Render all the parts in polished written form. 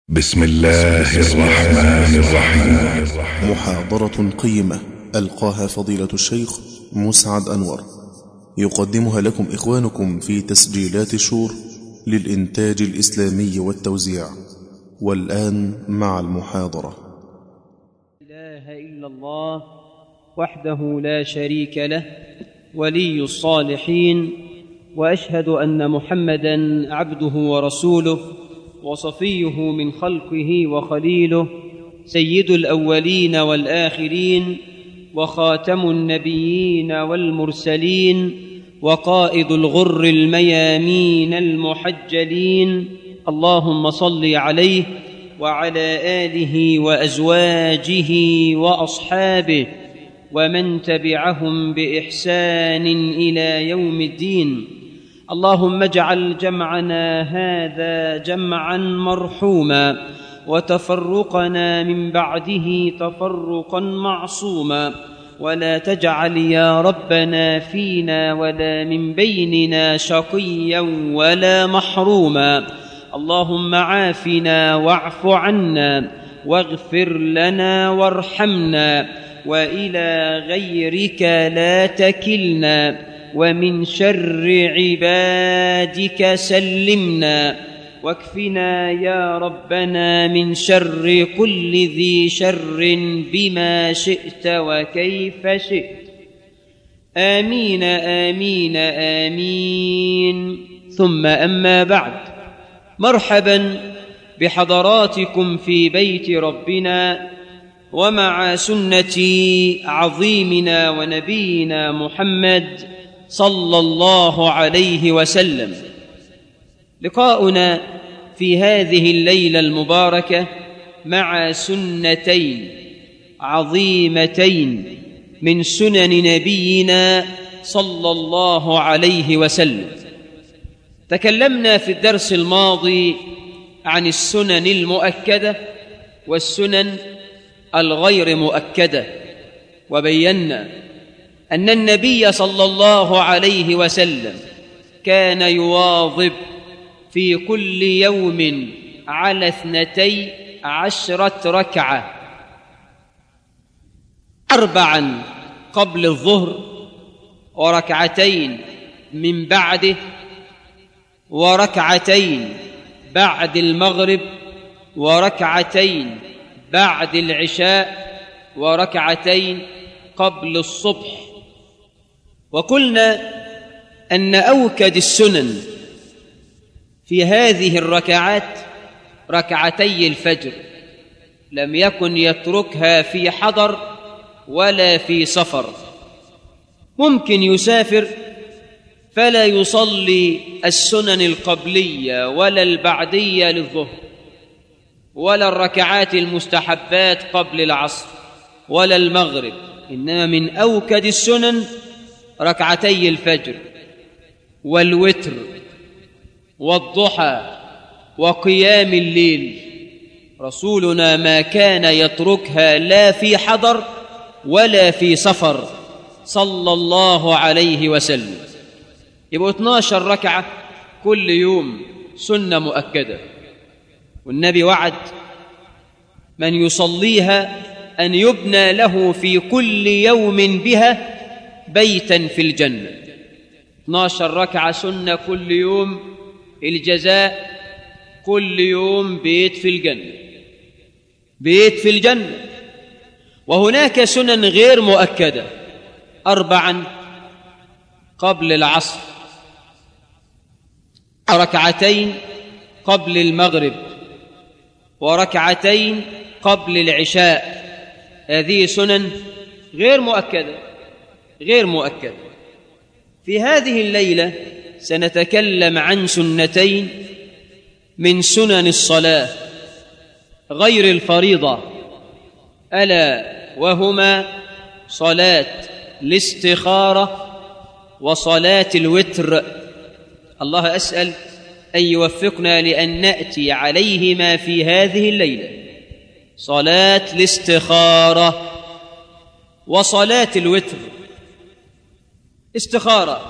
بسم الله الرحمن الرحيم. محاضرة قيمة ألقاها فضيلة الشيخ مسعد أنور، يقدمها لكم إخوانكم في تسجيلات شور للإنتاج الإسلامي والتوزيع. والآن مع المحاضرة. لا إله إلا الله وحده لا شريك له ولي الصالحين، وأشهد أن محمدًا عبده ورسوله وصفيه من خلقه وخليله، سيد الأولين والآخرين وخاتم النبيين والمرسلين وقائد الغر الميامين المحجلين. اللهم صل عليه وعلى آله وأزواجه وأصحابه ومن تبعهم بإحسان إلى يوم الدين. اللهم اجعل جمعنا هذا جمعا مرحوما، وتفرقنا من بعده تفرقا معصوما، ولا تجعل يا ربنا فينا ولا من بيننا شقيا ولا محروما. اللهم عافنا واعف عنا واغفر لنا وارحمنا، وإلى غيرك لا تكلنا، ومن شر عبادك سلمنا، واكفنا يا ربنا من شر كل ذي شر بما شئت وكيف شئت. آمين آمين آمين. ثم أما بعد، مرحبا بحضراتكم في بيت ربنا ومع سنة عظيمنا ونبينا محمد صلى الله عليه وسلم. لقاؤنا في هذه الليلة المباركة مع سنتين عظيمتين من سنن نبينا صلى الله عليه وسلم. تكلمنا في الدرس الماضي عن السنن المؤكدة والسنن الغير مؤكدة، وبينا أن النبي صلى الله عليه وسلم كان يواظب في كل يوم على 12 ركعة، 4 قبل الظهر، وركعتين من بعده، وركعتين بعد المغرب، وركعتين بعد العشاء، وركعتين قبل الصبح. وقلنا أن أوكد السنن في هذه الركعات ركعتي الفجر، لم يكن يتركها في حضر ولا في سفر. ممكن يسافر فلا يصلي السنن القبلية ولا البعدية للظهر، ولا الركعات المستحبات قبل العصر ولا المغرب، إنما من أوكد السنن ركعتي الفجر والوتر والضحى وقيام الليل. رسولنا ما كان يتركها لا في حضر ولا في سفر صلى الله عليه وسلم. يبقى 12 ركعة كل يوم سنة مؤكدة، والنبي وعد من يصليها أن يبنى له في كل يوم بها بيتا في الجنة. 12 ركعة سنة كل يوم، الجزاء كل يوم بيت في الجنة، بيت في الجنة. وهناك سنن غير مؤكدة، 4 قبل العصر، ركعتين قبل المغرب، وركعتين قبل العشاء. هذه سنن غير مؤكدة، غير مؤكدة. في هذه الليلة سنتكلم عن سنتين من سنن الصلاة غير الفريضة، ألا وهما صلاة الاستخارة وصلاة الوتر. الله أسأل أن يوفقنا لأن نأتي عليهما في هذه الليلة، صلاة الاستخارة وصلاة الوتر. استخارة،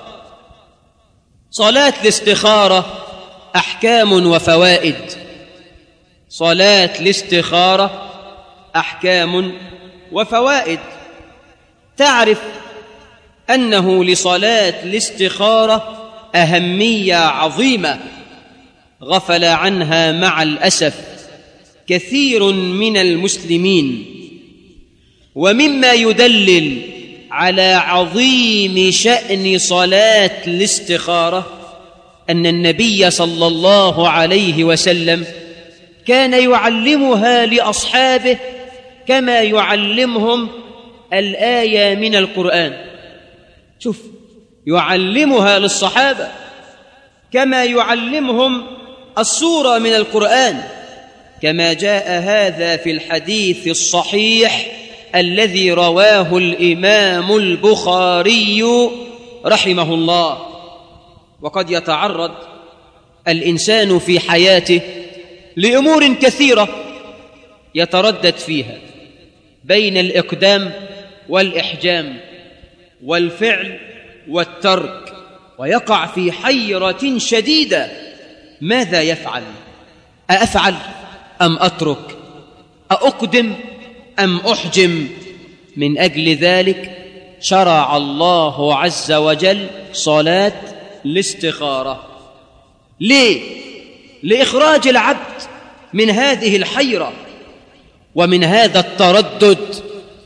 صلاة الاستخارة أحكام وفوائد. صلاة الاستخارة أحكام وفوائد. تعرف أنه لصلاة الاستخارة أهمية عظيمة غفل عنها مع الأسف كثير من المسلمين، ومما يدلل على عظيم شأن صلاة الاستخارة أن النبي صلى الله عليه وسلم كان يعلمها لأصحابه كما يعلمهم الآية من القرآن. شوف، يعلمها للصحابة كما يعلمهم السورة من القرآن، كما جاء هذا في الحديث الصحيح الذي رواه الإمام البخاري رحمه الله. وقد يتعرض الإنسان في حياته لأمور كثيرة يتردد فيها بين الإقدام والإحجام والفعل والترك، ويقع في حيرة شديدة. ماذا يفعل؟ أفعل أم أترك؟ أقدم أم أحجم؟ من أجل ذلك شرع الله عز وجل صلاة الاستخارة. ليه؟ لإخراج العبد من هذه الحيرة ومن هذا التردد.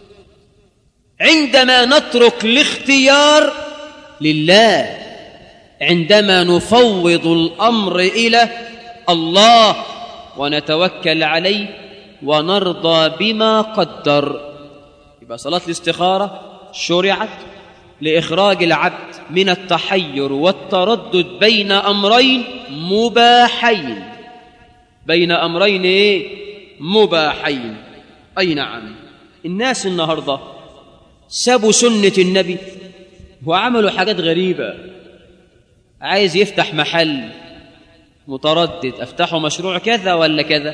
عندما نترك الاختيار لله، عندما نفوض الأمر إلى الله ونتوكل عليه ونرضى بما قدر، يبقى صلاة الاستخارة شرعت لإخراج العبد من التحير والتردد بين أمرين مباحين. بين أمرين إيه؟ مباحين. أي نعم. الناس النهاردة سابوا سنة النبي وعملوا حاجات غريبة. عايز يفتح محل، متردد أفتحه مشروع كذا ولا كذا.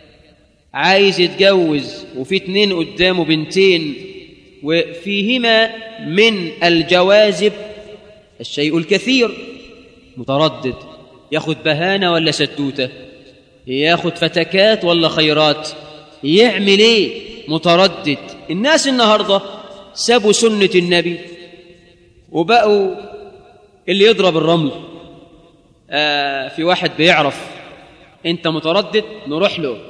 عايز يتجوز وفي 2 قدامه بنتين وفيهما من الجوازب الشيء الكثير، متردد ياخد بهانة ولا ستوتة، ياخد فتكات ولا خيرات، يعمل ايه؟ متردد. الناس النهاردة سابوا سنة النبي وبقوا اللي يضرب الرمل. في واحد بيعرف انت متردد نروح له،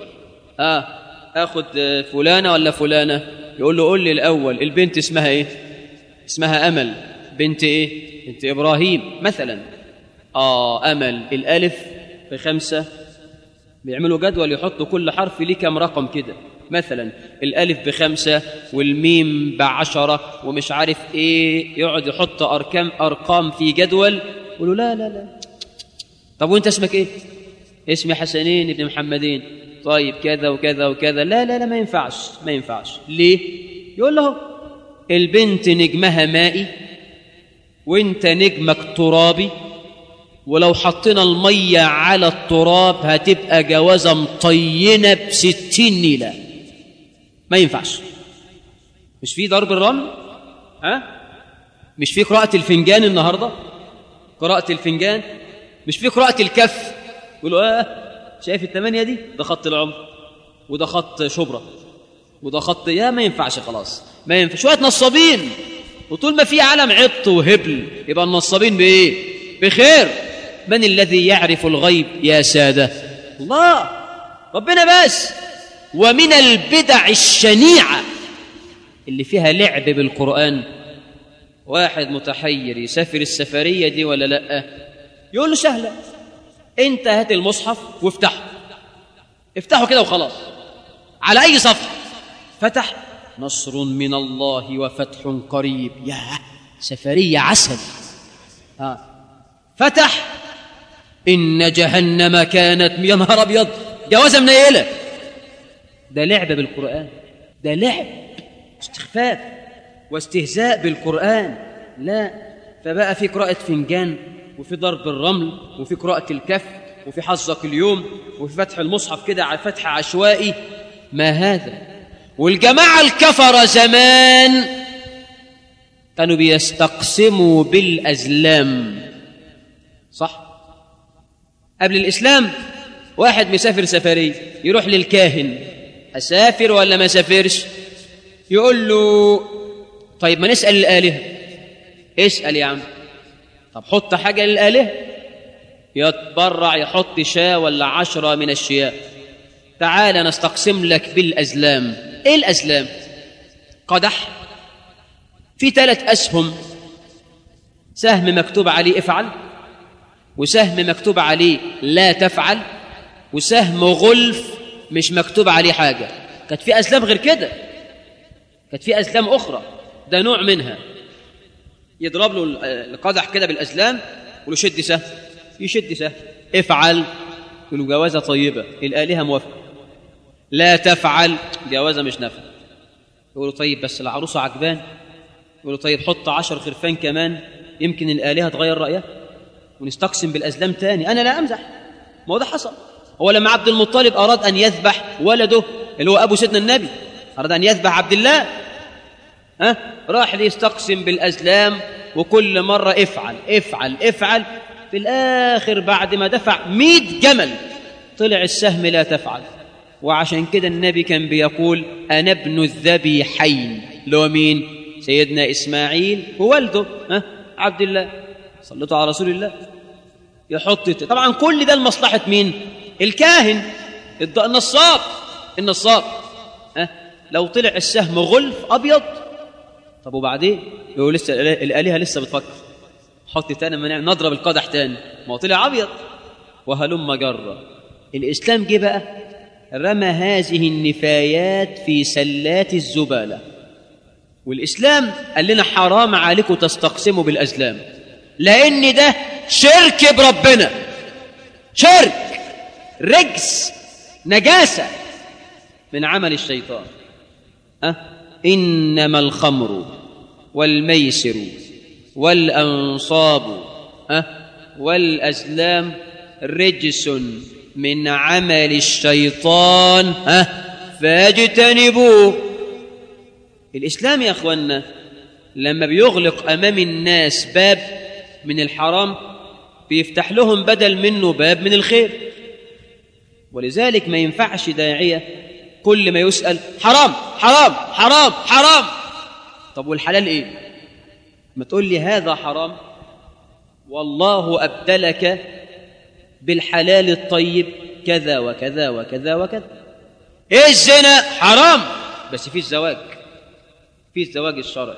اخد فلانة ولا فلانة، يقول له قول لي الأول البنت اسمها ايه؟ اسمها أمل. بنت ايه؟ بنت إبراهيم مثلا. أمل، الألف ب5، بيعملوا جدول يحطوا كل حرف ليه كم رقم كده، مثلا الألف ب5 والميم ب10 ومش عارف ايه، يقعد يحط أرقام في جدول. يقولوا لا لا لا. طب وانت اسمك ايه؟ اسمي حسنين ابن محمدين. طيب كذا وكذا وكذا. لا لا لا، ما ينفعش ما ينفعش. ليه؟ يقول له البنت نجمها مائي وانت نجمك ترابي، ولو حطينا المية على التراب هتبقى جوازة مطينة ب60 نيلة. ما ينفعش. مش في ضرب الرمل؟ مش في قراءة الفنجان النهاردة؟ قراءة الفنجان. مش في قراءة الكف؟ يقولوا شايف ال8 دي؟ ده خط العمر، وده خط شبرا، وده خط. يا ما ينفعش خلاص، ما ينفع. شوية نصابين، وطول ما في عالم عبط وهبل يبقى النصابين بإيه؟ بخير. من الذي يعرف الغيب يا سادة؟ الله، ربنا بس. ومن البدع الشنيعة اللي فيها لعب بالقرآن، واحد متحير يسافر السفرية دي ولا لأ، يقول له سهلة، انت هات المصحف وافتحه، افتحه كده وخلاص على أي صفحة. فتح نصر من الله وفتح قريب، يا سفرية عسل. فتح إن جهنم كانت، يا نهار أبيض، جوازة منيلة. ده لعب بالقرآن، ده لعب، استخفاف واستهزاء بالقرآن. لا، فبقى في قراءة فنجان، وفي ضرب الرمل، وفي قراءة الكف، وفي حظك اليوم، وفي فتح المصحف كده على فتح عشوائي. ما هذا؟ والجماعة الكفرة زمان كانوا بيستقسموا بالأزلام، صح؟ قبل الإسلام واحد مسافر سفرية يروح للكاهن: أسافر ولا ما أسافرش؟ يقول له: طيب ما نسأل الآلهة. اسأل يا عم. طب حط حاجة للآلهة. يتبرع يحط شاة ولا 10 من الشياه. تعال نستقسم لك بالأزلام. إيه الأزلام؟ قدح في 3 أسهم، سهم مكتوب عليه افعل، وسهم مكتوب عليه لا تفعل، وسهم غلف مش مكتوب عليه حاجة. كانت في أزلام غير كده، كانت في أزلام أخرى، ده نوع منها. يضرب له القدح كده بالأزلام يقول له: شد سهم. يشد سهم. افعل، يقول له: جوازة طيبة، الآلهة موافقة. لا تفعل، جوازة مش نافعة. يقول له: طيب بس العروسة عجبان. يقول له: طيب حط 10 خرفان كمان، يمكن الآلهة تغير رأيها ونستقسم بالأزلام تاني. أنا لا أمزح، ما هو ده حصل. هو لما عبد المطلب أراد أن يذبح ولده اللي هو أبو سيدنا النبي، أراد أن يذبح عبد الله، راح ليستقسم بالأزلام، وكل مرة افعل افعل افعل. في الآخر بعد ما دفع 100 جمل طلع السهم لا تفعل. وعشان كده النبي كان بيقول: أنا ابن الذبيحين. لو مين؟ سيدنا إسماعيل ووالده عبد الله. صلوا على رسول الله. يحط طبعا كل ده لمصلحة مين؟ الكاهن، النصاب. لو طلع السهم غلف أبيض، طب وبعدين؟ يقول لسه الآلهة لسه بتفكر، حط تاني ما نضرب القدح تاني، ما هو طلع أبيض. وهلم جرة. الإسلام جه بقى رمى هذه النفايات في سلات الزبالة. والإسلام قال لنا: حرام عليكم تستقسموا بالأزلام، لأن ده شرك بربنا، شرك، رجس، نجاسة من عمل الشيطان. إنما الخمر والميسر والأنصاب والأزلام رجس من عمل الشيطان فاجتنبوه. الإسلام يا أخوانا لما بيغلق أمام الناس باب من الحرام بيفتح لهم بدل منه باب من الخير. ولذلك ما ينفعش داعية كل ما يسأل: حرام حرام حرام حرام. طب والحلال إيه؟ ما تقول لي هذا حرام، والله أبدلك بالحلال الطيب كذا وكذا وكذا وكذا. إيه الزنا؟ حرام، بس في الزواج، في الزواج الشرعي.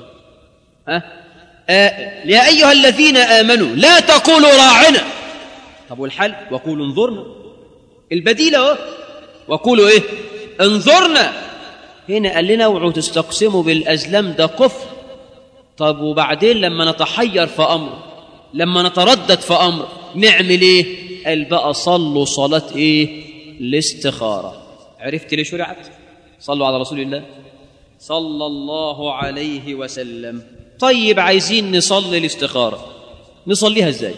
يا أيها الذين آمنوا لا تقولوا راعنا. طب والحل؟ وقولوا انظرنا. البديل اهو، وقولوا ايه؟ انظرنا. هنا قال لنا: اوعوا تستقسموا بالأزلام، ده كفر. طب وبعدين لما نتحير في أمر، لما نتردد في أمر، نعمل ايه؟ قال بقى: صلوا صلاة ايه؟ الاستخارة. عرفت ليه شرعت؟ صلوا على رسول الله صلى الله عليه وسلم. طيب عايزين نصلي الاستخارة، نصليها ازاي؟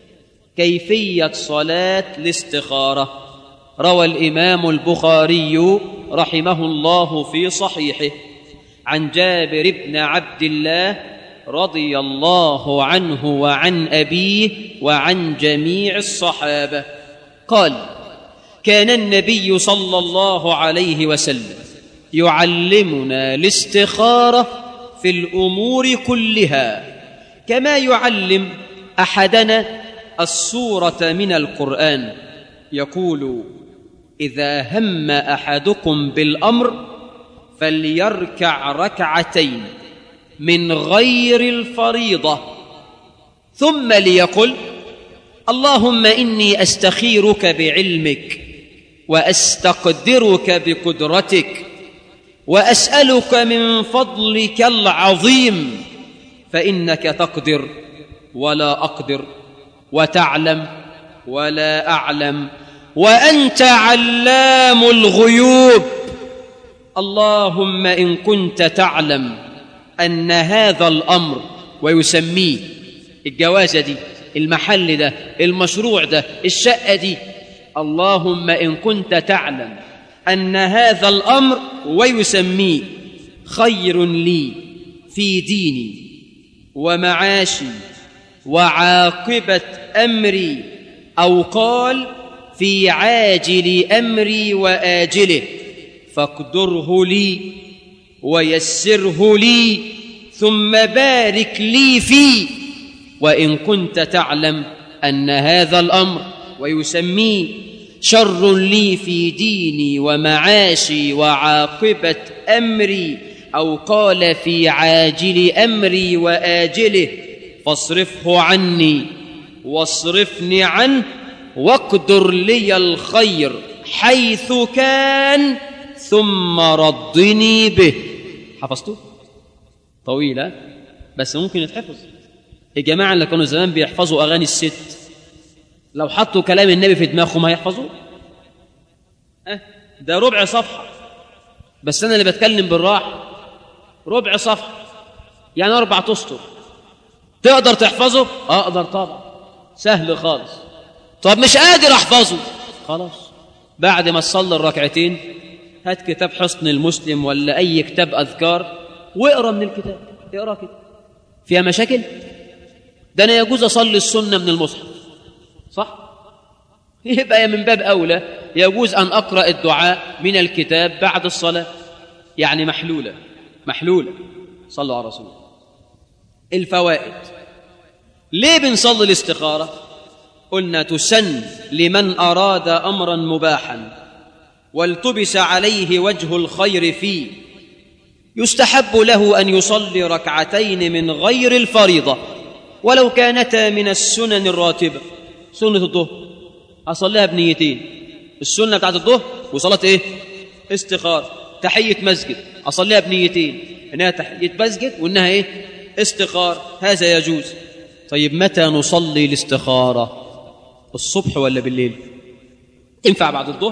كيفية صلاة الاستخارة روى الإمام البخاري رحمه الله في صحيحه عن جابر بن عبد الله رضي الله عنه وعن أبيه وعن جميع الصحابة قال: كان النبي صلى الله عليه وسلم يعلمنا الاستخارة في الأمور كلها كما يعلم أحدنا السورة من القرآن. يقول: إذا هم أحدكم بالأمر فليركع ركعتين من غير الفريضة، ثم ليقل: اللهم إني أستخيرك بعلمك وأستقدرك بقدرتك وأسألك من فضلك العظيم، فإنك تقدر ولا أقدر، وتعلم ولا أعلم، وأنت علام الغيوب. اللهم إن كنت تعلم أن هذا الأمر، ويسميه الجوازة دي، المحل ده، المشروع ده، الشقة دي، اللهم إن كنت تعلم أن هذا الأمر، ويسميه خير لي في ديني ومعاشي وعاقبة أمري، أو قال في عاجل أمري وآجله فاقدره لي ويسره لي ثم بارك لي فيه، وإن كنت تعلم أن هذا الأمر ويسميه شر لي في ديني ومعاشي وعاقبة أمري، أو قال في عاجل أمري وآجله، فاصرفه عني واصرفني عنه واقدر لي الخير حيث كان ثم ردني به. حفظته؟ طويلة بس ممكن يتحفظ. الجماعة اللي كانوا زمان بيحفظوا أغاني الست لو حطوا كلام النبي في دماغهم هيحفظوه. ده ربع صفحة، بس أنا اللي بتكلم بالراحة. ربع صفحة يعني 4 أسطر. تقدر تحفظه؟ أقدر طبعا، سهل خالص. طب مش قادر أحفظه، خلاص بعد ما تصلي الركعتين هات كتاب حصن المسلم ولا أي كتاب أذكار واقرأ من الكتاب. اقرأ كده فيها مشاكل؟ ده أنا يجوز أصلي السنة من المصحف، صح؟ يبقى من باب أولى يجوز أن أقرأ الدعاء من الكتاب بعد الصلاة، يعني محلولة. صلوا على رسول الله. الفوائد. ليه بنصلي الاستخارة؟ قلنا تسن لمن أراد أمرا مباحا والتبس عليه وجه الخير فيه، يستحب له أن يصلي ركعتين من غير الفريضة ولو كانتا من السنن الراتبة. سنة الظهر أصليها بنيتين، السنة بتاعت الظهر وصلاة إيه؟ استخارة. تحية مسجد أصليها بنيتين، إنها تحية مسجد وإنها إيه؟ استخارة. هذا يجوز. طيب متى نصلي الاستخارة؟ الصبح ولا بالليل؟ تنفع بعد الظهر،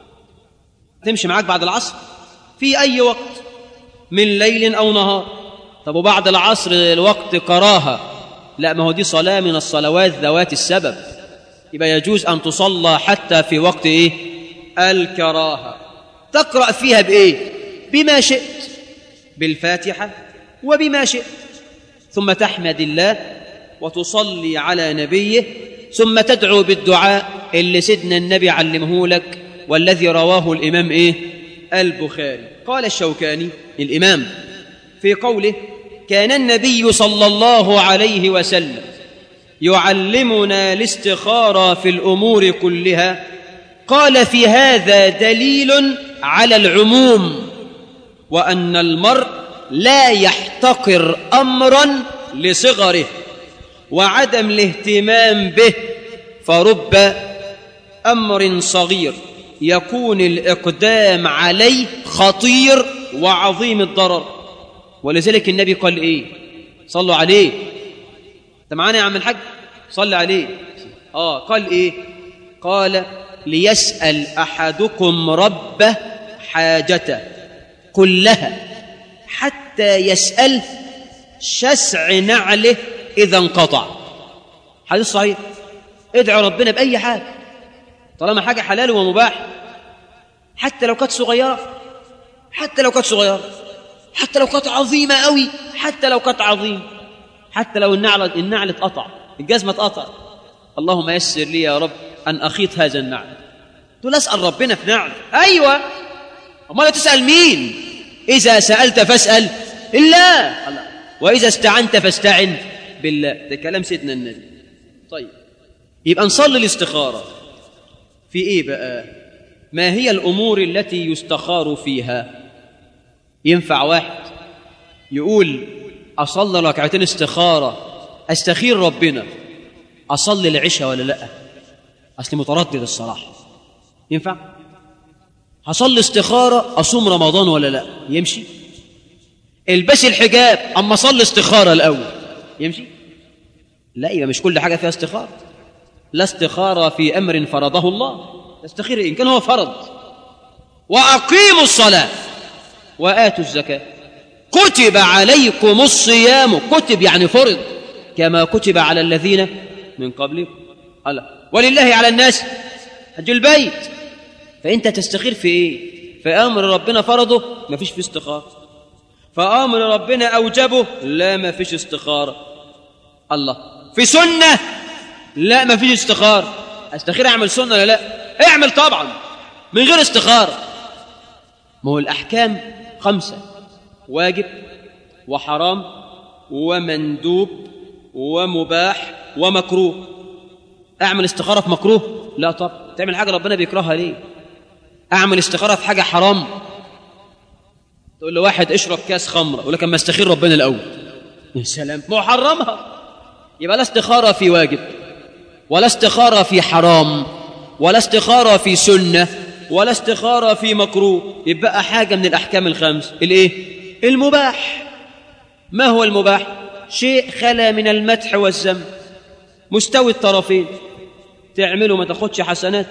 تمشي معاك بعد العصر، في أي وقت من ليل أو نهار. طب وبعد العصر الوقت كراهة، لا ما هو دي صلاة من الصلوات ذوات السبب، يبقى يجوز أن تصلى حتى في وقت إيه؟ الكراهة. تقرأ فيها بإيه؟ بما شئت، بالفاتحة وبما شئت، ثم تحمد الله وتصلي على نبيه، ثم تدعو بالدعاء اللي سيدنا النبي علمه لك والذي رواه الإمام إيه؟ البخاري. قال الشوكاني الإمام في قوله: كان النبي صلى الله عليه وسلم يعلمنا الاستخارة في الأمور كلها. قال: في هذا دليل على العموم، وأن المرء لا يحتقر أمرا لصغره وعدم الاهتمام به، فرب أمر صغير يكون الإقدام عليه خطير وعظيم الضرر. ولذلك النبي قال إيه؟ صلوا عليه. أنت معانا يا عم الحاج؟ صلى عليه. قال إيه؟ قال: ليسأل أحدكم ربه حاجته كلها حتى يسأل شسع نعله إذا انقطع. حديث صحيح. ادعوا ربنا بأي حاجة طالما حاجة حلال ومباح، حتى لو كانت صغيرة، حتى لو كانت عظيمة قوي، حتى لو كانت عظيم، حتى لو النعل اتقطع، الجزمة اتقطع، اللهم يسر لي يا رب أن أخيط هذا النعل. تقول أسأل ربنا في نعل؟ أيوة، أمال تسأل مين؟ إذا سألت فاسأل الله، وإذا استعنت فاستعن بالله. ده كلام سيدنا النبي. طيب يبقى نصلي الاستخارة في إيه بقى؟ ما هي الأمور التي يستخار فيها؟ ينفع واحد يقول أصلي ركعتين استخارة، أستخير ربنا، أصلي العشاء ولا لأ؟ أصلي متردد الصراحة. ينفع؟ هصلي استخارة، أصوم رمضان ولا لأ؟ يمشي؟ البسي الحجاب أما صلي استخارة الأول، يمشي؟ لا، يبقى مش كل حاجة فيها استخارة. لا استخارة في أمر فرضه الله، تستخير إن كان هو فرض. وأقيموا الصلاة وآتوا الزكاة كتب عليكم الصيام، كتب يعني فرض، كما كتب على الذين من قبلكم. ولله على الناس حج البيت. فأنت تستخير في إيه؟ في أمر ربنا فرضه ما فيش فيه استخارة، فأمر ربنا أوجبه لا ما فيش استخارة. في سنة لا ما فيش استخارة. أستخير أعمل سنة ولا لا؟ اعمل طبعا من غير استخارة. ما هو الأحكام 5: واجب وحرام ومندوب ومباح ومكروه. أعمل استخارة في مكروه؟ لا طبعا. تعمل حاجة ربنا بيكرهها ليه؟ أعمل استخارة في حاجة حرام؟ تقول له واحد اشرب كاس خمرة، يقول لك اما استخير ربنا الأول. يا سلام، محرمها. يبقى لا استخارة في واجب ولا استخارة في حرام ولا استخارة في سنة ولا استخارة في مكروه. يبقى حاجة من الأحكام 5. الإيه؟ المباح. ما هو المباح؟ شيء خلا من المدح والذم، مستوي الطرفين. تعمله ما تاخدش حسنات،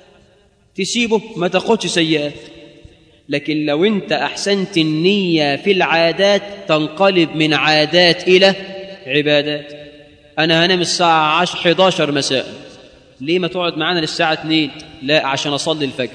تسيبه ما تاخدش سيئات. لكن لو انت أحسنت النية في العادات تنقلب من عادات إلى عبادات. أنا هنام الساعة 11 مساء، ليه ما تقعد معانا للساعة 2؟ لا، عشان أصلي الفجر.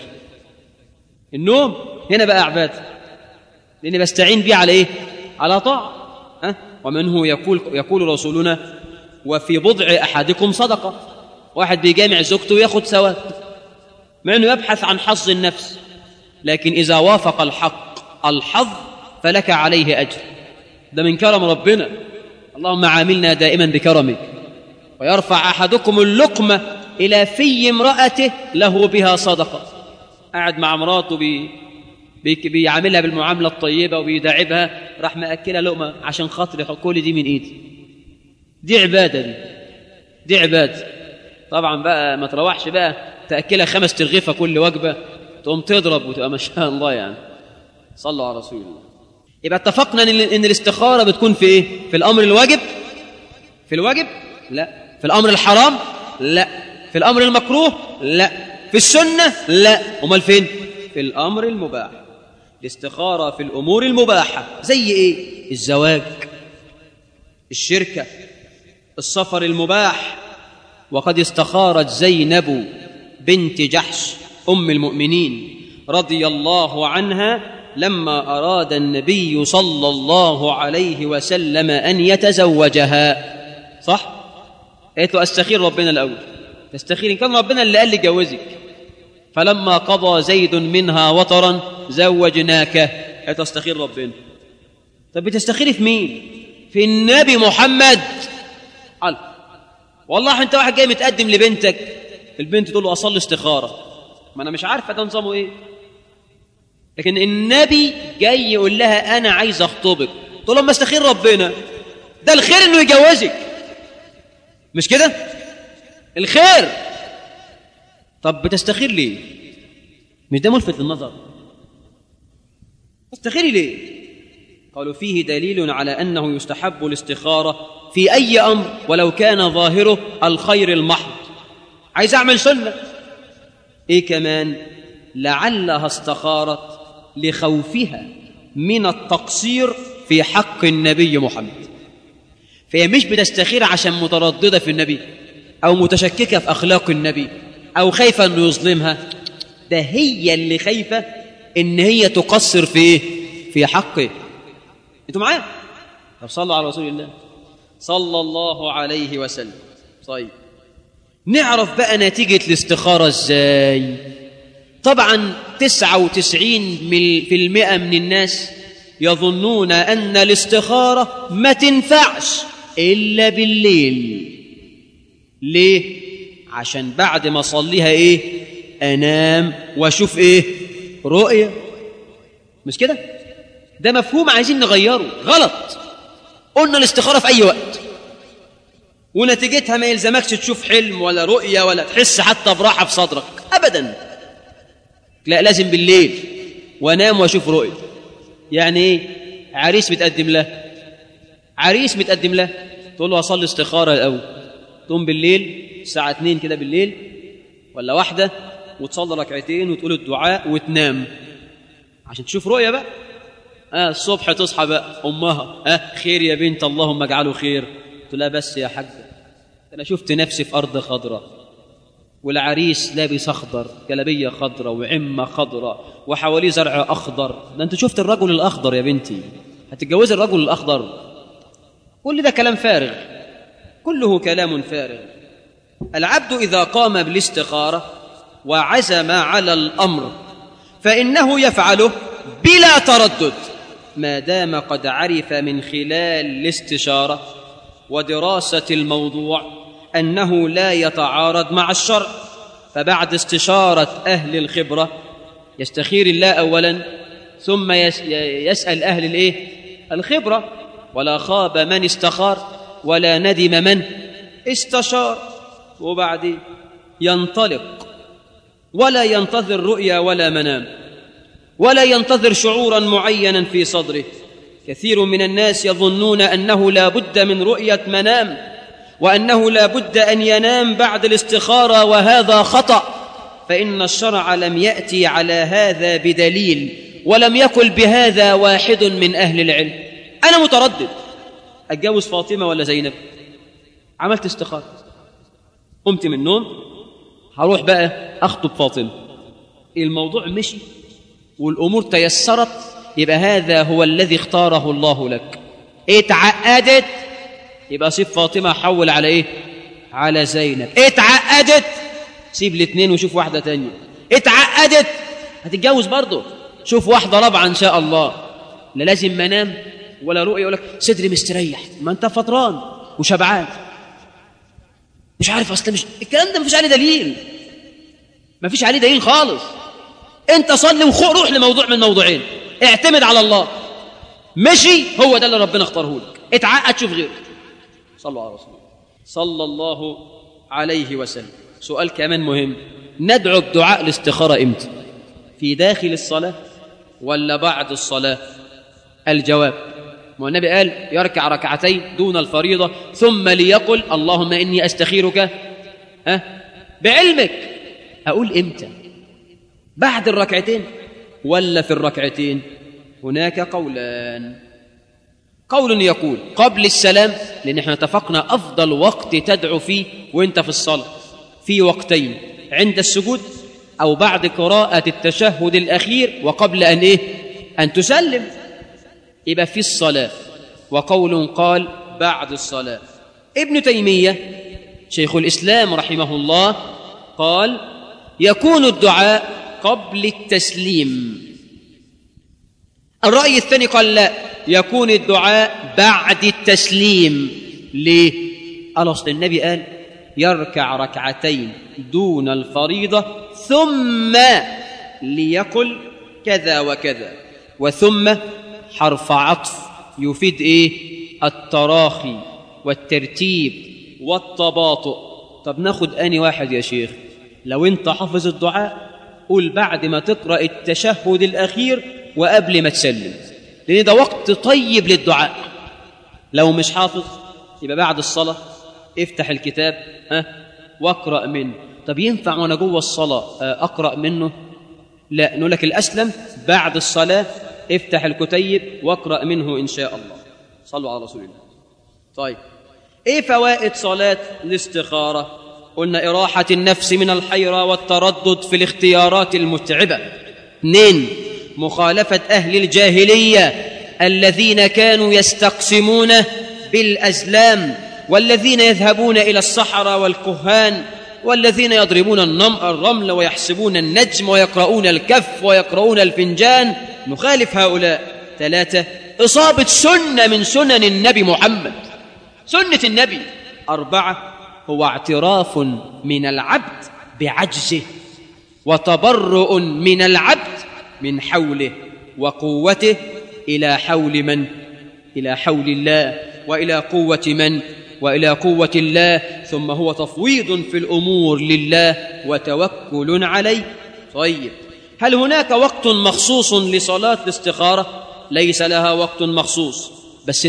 النوم هنا بقى عبادة، لأني بستعين بيه على إيه؟ على طاعة. ومنه يقول رسولنا: وفي بضع أحدكم صدقة. واحد بيجامع زوجته وياخد ثواب، مع أنه يبحث عن حظ النفس، لكن إذا وافق الحق الحظ فلك عليه أجر. ده من كرم ربنا. اللهم عاملنا دائما بكرمك. ويرفع أحدكم اللقمة إلى في امرأته له بها صدقة. قاعد مع مراته بيعاملها بالمعاملة الطيبة وبيداعبها، راح مأكلها لقمة عشان خاطر كل دي من إيدي. دي عبادة، دي عبادة. طبعا بقى ما تروحش بقى تأكلها 5 ترغيفة كل وجبة تقوم تضرب وتبقى ما شاء الله يعني. صلوا على رسول الله. يبقى اتفقنا ان الاستخارة بتكون في ايه؟ في الامر الواجب؟ في الواجب؟ لا. في الامر الحرام؟ لا. في الامر المكروه؟ لا. في السنة؟ لا. امال فين؟ في الامر المباح. الاستخارة في الامور المباحة زي ايه؟ الزواج، الشركة، السفر المباح. وقد استخارت زينب بنت جحش أم المؤمنين رضي الله عنها لما أراد النبي صلى الله عليه وسلم أن يتزوجها. صح؟ قالت له: أستخير ربنا الأول. تستخير إن كان ربنا اللي قال لي جوزك. فلما قضى زيد منها وطرا زوجناك. قالت: أستخير ربنا. طب بتستخيري في مين؟ في النبي محمد. قال: والله أنت واحد جاي متقدم لبنتك، البنت تقول له: أصلي استخارة. ما أنا مش عارفة ده نظامه إيه. لكن النبي جاي يقول لها: أنا عايز أخطبك. تقول له: لما استخير ربنا. ده الخير إنه يجوزك، مش كده؟ الخير. طب بتستخير ليه؟ مش ده ملفت للنظر؟ تستخيري ليه؟ قالوا: فيه دليل على أنه يستحب الاستخارة في أي أمر ولو كان ظاهره الخير المحض. عايز أعمل سنة. إيه كمان؟ لعلها استخارت لخوفها من التقصير في حق النبي محمد. فهي مش بتستخير عشان مترددة في النبي أو متشككة في أخلاق النبي أو خايفة أنه يظلمها. ده هي اللي خايفة إن هي تقصر في إيه؟ في حقه. أنتوا معايا؟ طب صلوا على رسول الله صلى الله عليه وسلم. طيب نعرف بقى نتيجة الاستخارة إزاي؟ طبعا 99% من الناس يظنون أن الاستخارة ما تنفعش إلا بالليل. ليه؟ عشان بعد ما صليها إيه؟ أنام وأشوف إيه؟ رؤية. مش كده؟ ده مفهوم عايزين نغيره، غلط. قلنا الاستخارة في أي وقت، ونتيجتها ما يلزمكش تشوف حلم ولا رؤية ولا تحس حتى براحة في صدرك أبدا. لا، لازم بالليل وانام واشوف رؤية. يعني ايه؟ عريس متقدم له، عريس متقدم له، تقول له: اصلي استخارة الاول. تقوم بالليل الساعة 2 كده بالليل ولا 1 وتصلي ركعتين وتقول الدعاء وتنام عشان تشوف رؤية بقى. الصبح تصحى بقى امها: خير يا بنت، اللهم اجعله خير. تقول لها: بس يا حاجة، انا شفت نفسي في ارض خضراء والعريس لابس اخضر، جلابيه خضراء وعمه خضراء وحواليه زرع اخضر. ده انت شفت الرجل الاخضر يا بنتي، هتتجوزي الرجل الاخضر. كل ده كلام فارغ، كله كلام فارغ. العبد اذا قام بالاستخاره وعزم على الأمر فإنه يفعله بلا تردد ما دام قد عرف من خلال الاستشارة ودراسة الموضوع أنه لا يتعارض مع الشرع. فبعد استشارة أهل الخبرة يستخير الله أولا، ثم يسأل أهل الخبرة. ولا خاب من استخار ولا ندم من استشار. وبعدين ينطلق ولا ينتظر رؤيا ولا منام ولا ينتظر شعورا معينا في صدره. كثير من الناس يظنون أنه لا بد من رؤية منام وأنه لا بد أن ينام بعد الاستخارة، وهذا خطأ، فإن الشرع لم يأتي على هذا بدليل، ولم يقل بهذا واحد من أهل العلم. أنا متردد أتجوز فاطمة ولا زينب، عملت استخارة، قمت من النوم هروح بقى أخطب فاطمة، الموضوع مشي والأمور تيسرت، يبقى هذا هو الذي اختاره الله لك. اتعقدت يبقى سيب فاطمة حول على على زينب. اتعقدت سيب الاثنين وشوف واحدة تانية. اتعقدت هتتجوز برضه، شوف واحدة رابعة إن شاء الله. لا لازم منام ولا رؤية يقول لك صدري مستريح، ما أنت فطران وشبعان مش عارف أصلا. مش الكلام ده مفيش عليه دليل، مفيش عليه دليل خالص. أنت صلي روح لموضوع من موضوعين، اعتمد على الله، مشي هو ده اللي ربنا اختاره لك. اتعقد شوف غيره. صلوا على رسول الله صلى الله عليه وسلم. سؤال كمان مهم، ندعو بدعاء الاستخارة امتى؟ في داخل الصلاة ولا بعد الصلاة؟ الجواب، ما النبي قال يركع ركعتين دون الفريضة ثم ليقل اللهم إني أستخيرك بعلمك. أقول إمتى؟ بعد الركعتين ولا في الركعتين؟ هناك قولان. قول يقول قبل السلام، لأن احنا اتفقنا أفضل وقت تدعو فيه وانت في الصلاة في وقتين، عند السجود أو بعد قراءة التشهد الأخير وقبل أن تسلم، يبقى في الصلاة. وقول قال بعد الصلاة. ابن تيمية شيخ الإسلام رحمه الله قال يكون الدعاء قبل التسليم. الرأي الثاني قال لا، يكون الدعاء بعد التسليم. ليه؟ قال أصل النبي قال يركع ركعتين دون الفريضة ثم ليقل كذا وكذا، وثم حرف عطف يفيد التراخي والترتيب والتباطؤ. طب ناخد أني واحد يا شيخ؟ لو انت حافظ الدعاء قول بعد ما تقرأ التشهد الأخير وقبل ما تسلم، لأن ده وقت طيب للدعاء. لو مش حافظ يبقى بعد الصلاة افتح الكتاب واقرأ منه. طب ينفع وانا جوه الصلاة أقرأ منه؟ لا، نقول لك الأسلم بعد الصلاة افتح الكتيب واقرأ منه إن شاء الله. صلوا على رسول الله. طيب فوائد صلاة الاستخارة؟ قلنا إراحة النفس من الحيرة والتردد في الاختيارات المتعبة. 2 مخالفة أهل الجاهلية الذين كانوا يستقسمون بالأزلام، والذين يذهبون إلى الصحراء والكهان، والذين يضربون الرمل ويحسبون النجم ويقرؤون الكف ويقرؤون الفنجان. نخالف هؤلاء. 3 إصابة سنة من سنن النبي محمد، سنة النبي. 4 هو اعتراف من العبد بعجزه وتبرؤ من العبد من حوله وقوته إلى حول من؟ إلى حول الله، وإلى قوة من؟ وإلى قوة الله. ثم هو تفويض في الأمور لله وتوكل عليه. طيب هل هناك وقت مخصوص لصلاة الاستخارة؟ ليس لها وقت مخصوص، بس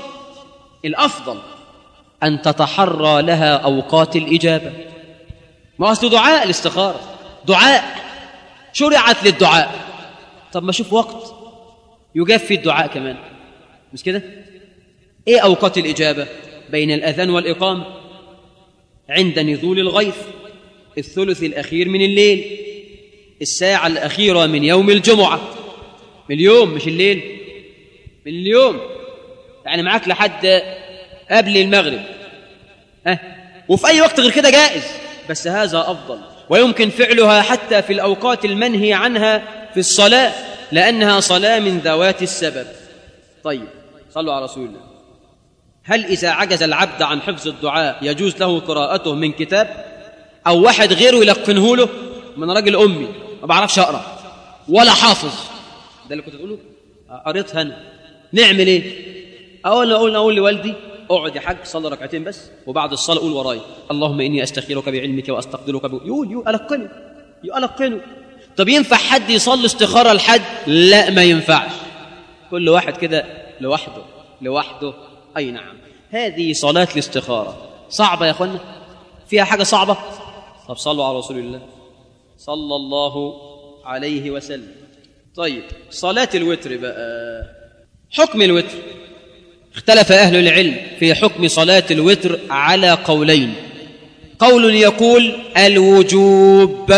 الأفضل أن تتحرى لها أوقات الإجابة. ما أصل دعاء الاستخارة دعاء، شرعت للدعاء. طب ما شوف وقت يجاب في الدعاء كمان، مش كده؟ أوقات الإجابة؟ بين الأذان والإقامة، عند نزول الغيث، الثلث الأخير من الليل، الساعة الأخيرة من يوم الجمعة، من اليوم مش الليل، من اليوم، يعني معاك لحد قبل المغرب. وفي أي وقت غير كده جائز، بس هذا أفضل. ويمكن فعلها حتى في الأوقات المنهي عنها في الصلاة، لأنها صلاة من ذوات السبب. طيب، صلوا على رسول الله. هل إذا عجز العبد عن حفظ الدعاء يجوز له قراءته من كتاب، أو واحد غيره يلقنه له من راجل أمي ما بعرفش أقرأ ولا حافظ؟ ده اللي كنت تقوله. قريتها أنا، نعمل إيه؟ أقول لوالدي اقعد يا حاج صلي ركعتين بس، وبعد الصلاة قول وراي اللهم إني أستخيرك بعلمك وأستقدرك يقول ألقنه. طب ينفع حد يصلي استخارة لحد؟ لا، ما ينفعش. كل واحد كده لوحده. أي نعم، هذه صلاة الاستخارة. صعبة يا أخوانا؟ فيها حاجة صعبة؟ طب صلوا على رسول الله صلى الله عليه وسلم. طيب، صلاة الوتر بقى، حكم الوتر. اختلف أهل العلم في حكم صلاة الوتر على قولين. قول يقول الوجوب،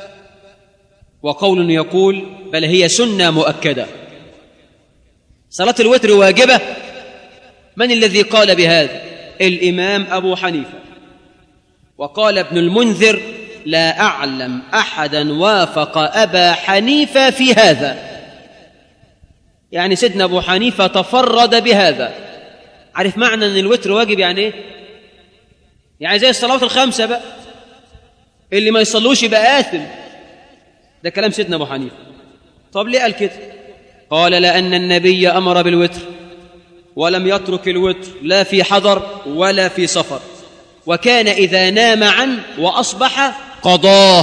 وقول يقول بل هي سنة مؤكدة. صلاة الوتر واجبة. من الذي قال بهذا؟ الإمام أبو حنيفة. وقال ابن المنذر لا أعلم أحدا وافق أبا حنيفة في هذا. يعني سيدنا أبو حنيفة تفرد بهذا. عارف معنى أن الوتر واجب يعني إيه؟ يعني زي الصلوات الخمسة بقى، اللي ما يصلوش يبقى آثم. ده كلام سيدنا أبو حنيفة. طب ليه قال كده؟ قال لأن النبي أمر بالوتر ولم يترك الوتر لا في حضر ولا في سفر، وكان إذا نام عنه وأصبح قضاه.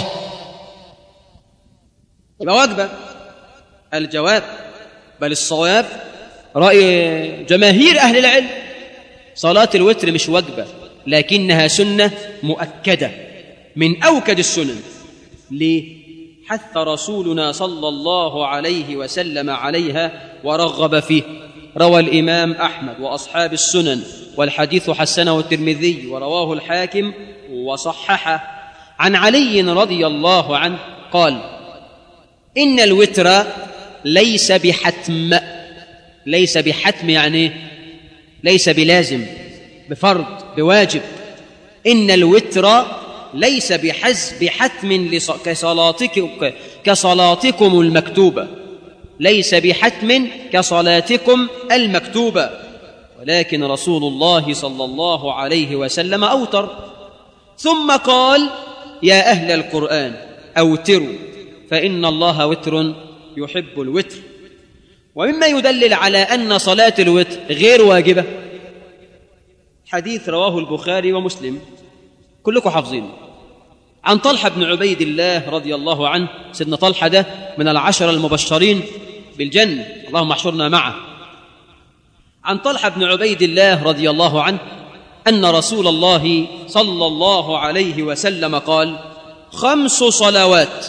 يبقى واجبة. الجواب بل الصواب رأي جماهير أهل العلم، صلاة الوتر مش واجبة، لكنها سنة مؤكدة من أوكد السنن. ليه؟ حث رسولنا صلى الله عليه وسلم عليها ورغب فيه. روى الإمام أحمد وأصحاب السنن، والحديث حسنه الترمذي ورواه الحاكم وصححه، عن علي رضي الله عنه قال إن الوتر ليس بحتم. ليس بحتم يعني ليس بلازم، بفرض، بواجب. إن الوتر ليس بحتم كصلاتكم المكتوبة. ليس بحتم كصلاتكم المكتوبة، ولكن رسول الله صلى الله عليه وسلم أوتر. ثم قال يا أهل القرآن أوتروا فإن الله وتر يحب الوتر. ومما يدلل على أن صلاة الوتر غير واجبة حديث رواه البخاري ومسلم، كلكم حافظينه، عن طلحة بن عبيد الله رضي الله عنه. سيدنا طلحة ده من العشرة المبشرين بالجنة، اللهم احشرنا معه. عن طلحة بن عبيد الله رضي الله عنه أن رسول الله صلى الله عليه وسلم قال 5 صلوات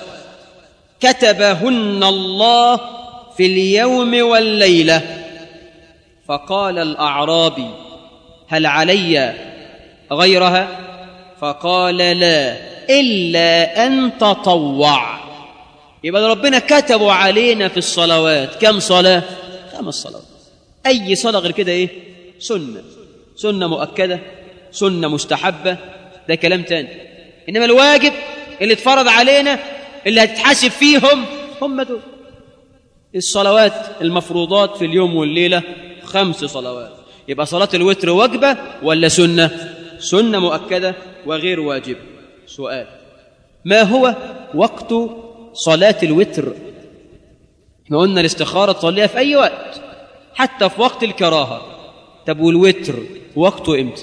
كتبهن الله في اليوم والليلة. فقال الأعرابي هل علي غيرها؟ فقال لا إلا أن تطوع. يبقى ربنا كتبوا علينا في الصلوات كم صلاة؟ 5 صلوات. أي صلاة غير كده إيه؟ سنة مؤكدة، سنة مستحبة، ده كلام تاني. إنما الواجب اللي اتفرض علينا اللي هتتحاسب فيهم هم دول الصلوات المفروضات في اليوم والليلة، 5 صلوات. يبقى صلاة الوتر واجبة ولا سنة؟ سنة مؤكدة وغير واجب. سؤال: ما هو وقت صلاة الوتر؟ احنا قلنا الاستخارة تصليها في أي وقت، حتى في وقت الكراهة. طب والوتر وقته امتى؟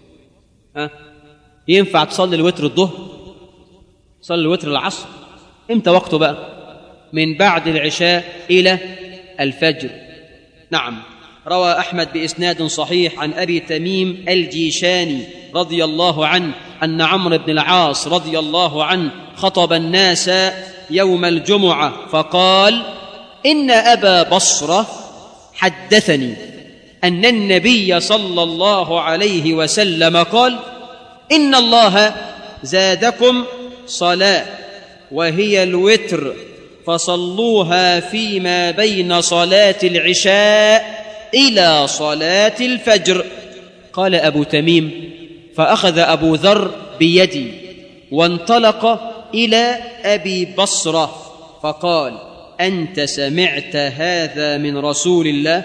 ينفع تصلي الوتر الظهر؟ تصلي الوتر العصر؟ امتى وقته بقى؟ من بعد العشاء إلى الفجر. نعم، روى أحمد بإسناد صحيح عن أبي تميم الجيشاني رضي الله عنه أن عمرو بن العاص رضي الله عنه خطب الناس يوم الجمعة فقال: إن أبا بصرة حدثني أن النبي صلى الله عليه وسلم قال: إن الله زادكم صلاة وهي الوتر فصلوها فيما بين صلاة العشاء إلى صلاة الفجر. قال أبو تميم: فأخذ أبو ذر بيدي وانطلق إلى أبي بصرة فقال: أنت سمعت هذا من رسول الله؟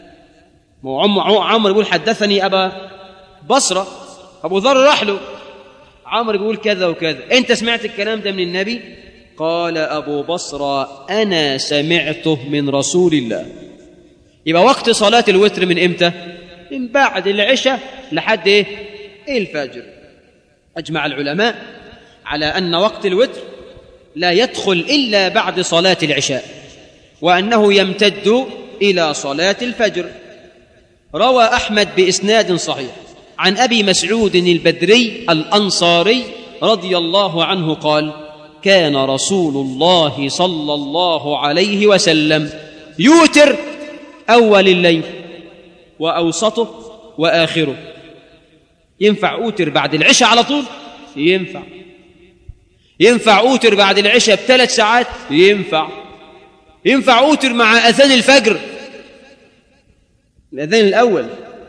عمر يقول: حدثني أبا بصرة. أبو ذر راح له، عمر يقول كذا وكذا، أنت سمعت الكلام ده من النبي؟ قال أبو بصرة: أنا سمعته من رسول الله. يبقى وقت صلاة الوتر من إمتى؟ من بعد العشاء لحد الفجر. أجمع العلماء على أن وقت الوتر لا يدخل إلا بعد صلاة العشاء، وأنه يمتد إلى صلاة الفجر. روى أحمد بإسناد صحيح عن أبي مسعود البدري الأنصاري رضي الله عنه قال: كان رسول الله صلى الله عليه وسلم يوتر أول الليل وأوسطه وآخره. ينفع أوتر بعد العشاء على طول؟ ينفع أوتر بعد العشاء ب3 ساعات؟ ينفع أوتر مع أذان الفجر، الأذان الأول،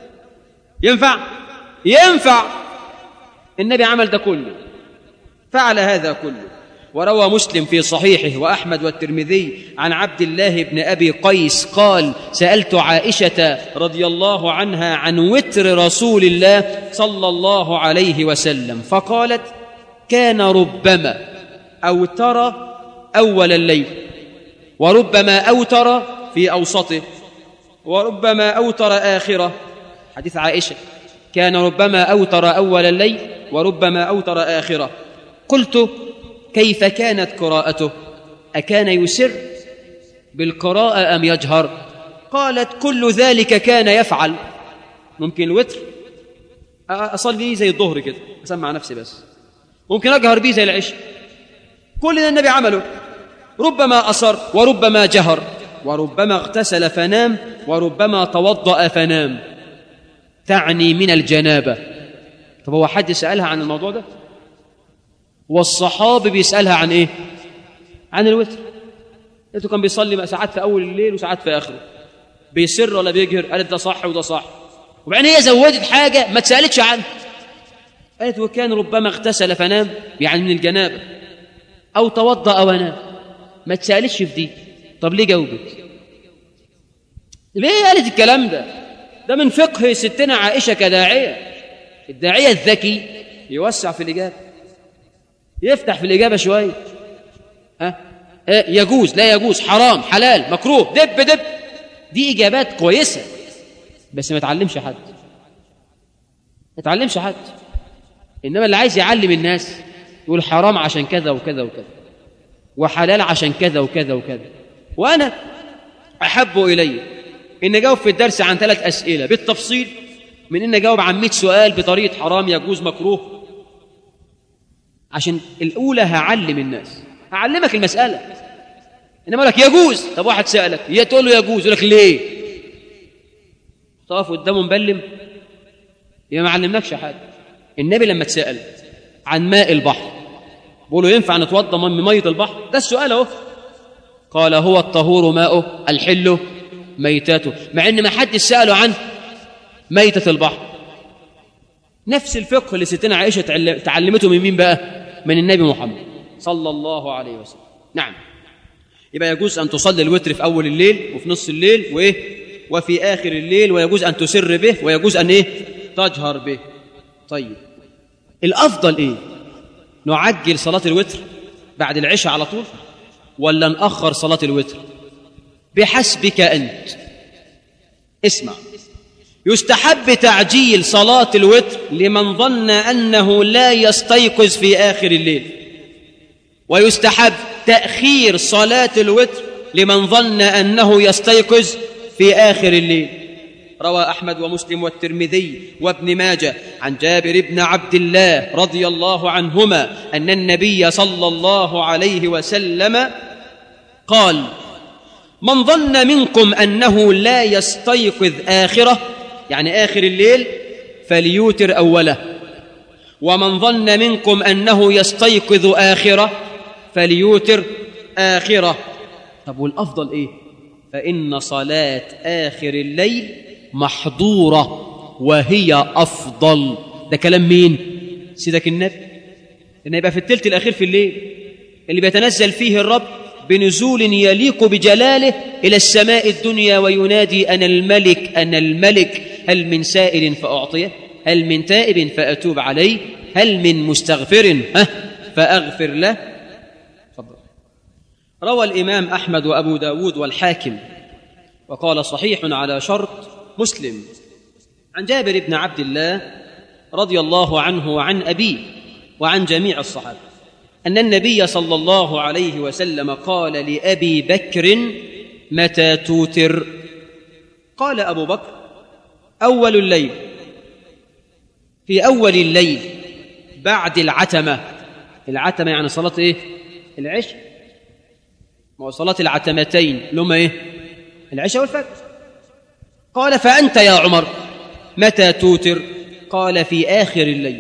ينفع. النبي عمل ده كله، فعل هذا كله. وروى مسلم في صحيحه وأحمد والترمذي عن عبد الله بن أبي قيس قال: سألت عائشة رضي الله عنها عن وتر رسول الله صلى الله عليه وسلم، فقالت: كان ربما أوتر أول الليل، وربما أوتر في أوسطه، وربما أوتر آخره. حديث عائشة: كان ربما أوتر أول الليل وربما أوتر آخره. قلت: كيف كانت قراءته؟ أكان يسر بالقراءة أم يجهر؟ قالت: كل ذلك كان يفعل. ممكن الوتر أصلي زي الظهر كده، أسمع نفسي بس، ممكن أجهر بيه زي العشاء. كل ده النبي عمله، ربما أصر وربما جهر، وربما اغتسل فنام وربما توضأ فنام، تعني من الجنابة. طب هو حد سألها عن الموضوع ده؟ والصحابي بيسألها عن إيه؟ عن الوتر. قلت كان بيصلي ساعات في أول الليل وساعات في آخره، بيسر ولا بيجهر؟ قالت ده صح وده صح. وبعدين هي زودت حاجة ما تسألتش عنها، قالت وكان ربما اغتسل فنام، يعني من الجنابة، أو توضأ ونام. ما تسألتش في دي. طب ليه جاوبت؟ ليه قالت الكلام ده؟ ده من فقه ستنا عائشة كداعية. الداعية الذكي يوسع في الإجابة، يفتح في الإجابة شوية. يجوز، لا يجوز، حرام، حلال، مكروه، دب. دي إجابات كويسة، بس ما تعلمش حد. إنما اللي عايز يعلم الناس يقول حرام عشان كذا وكذا وكذا، وحلال عشان كذا وكذا وكذا. وأنا أحب إلي إن أجاوب في الدرس عن 3 أسئلة بالتفصيل من إن أجاوب عن 100 سؤال بطريقة حرام، يجوز، مكروه. عشان الأولى هعلم الناس، هعلمك المسألة. إنما لك يجوز، طب واحد سألك تقول له يجوز، يقول لك ليه؟ تقف قدامه مبلم، يبقى ما علمناكش حاجة. النبي لما تسأل عن ماء البحر بيقولوا ينفع نتوضى من مية البحر؟ ده السؤال اهو. قال هو الطهور ماؤه الحل ميتاته، مع ان ما حد سأله عن ميتة البحر. نفس الفقه اللي ستنا عائشة تعلمته من مين بقى؟ من النبي محمد صلى الله عليه وسلم. نعم، يبقى يجوز أن تصلي الوتر في أول الليل وفي نص الليل وفي آخر الليل، ويجوز أن تسر به، ويجوز أن تجهر به. طيب الأفضل إيه؟ نعجل صلاة الوتر بعد العشاء على طول ولا نأخر صلاة الوتر؟ بحسبك أنت. اسمع، يستحب تعجيل صلاة الوتر لمن ظن أنه لا يستيقظ في آخر الليل، ويستحب تأخير صلاة الوتر لمن ظن أنه يستيقظ في آخر الليل. روى أحمد ومسلم والترمذي وابن ماجه عن جابر بن عبد الله رضي الله عنهما أن النبي صلى الله عليه وسلم قال: من ظن منكم أنه لا يستيقظ آخره، يعني آخر الليل، فليوتر أوله، ومن ظن منكم أنه يستيقظ آخره فليوتر آخره. طب والأفضل إيه؟ فإن صلاة آخر الليل محظورة وهي أفضل. ده كلام مين؟ سيدك النبي. إن يبقى في الثلث الأخير في الليل اللي بيتنزل فيه الرب بنزول يليق بجلاله إلى السماء الدنيا وينادي أنا الملك أنا الملك، هل من سائل فأعطيه، هل من تائب فأتوب عليه، هل من مستغفر فأغفر له. فضل. روى الإمام أحمد وأبو داود والحاكم وقال صحيح على شرط مسلم عن جابر بن عبد الله رضي الله عنه وعن أبيه وعن جميع الصحابة أن النبي صلى الله عليه وسلم قال لأبي بكر متى توتر؟ قال أبو بكر أول الليل، في أول الليل بعد العتمة. العتمة يعني صلاة إيه؟ العشاء. ما هو صلاة العتمتين لما إيه؟ العشاء والفجر. قال فأنت يا عمر متى توتر؟ قال في آخر الليل.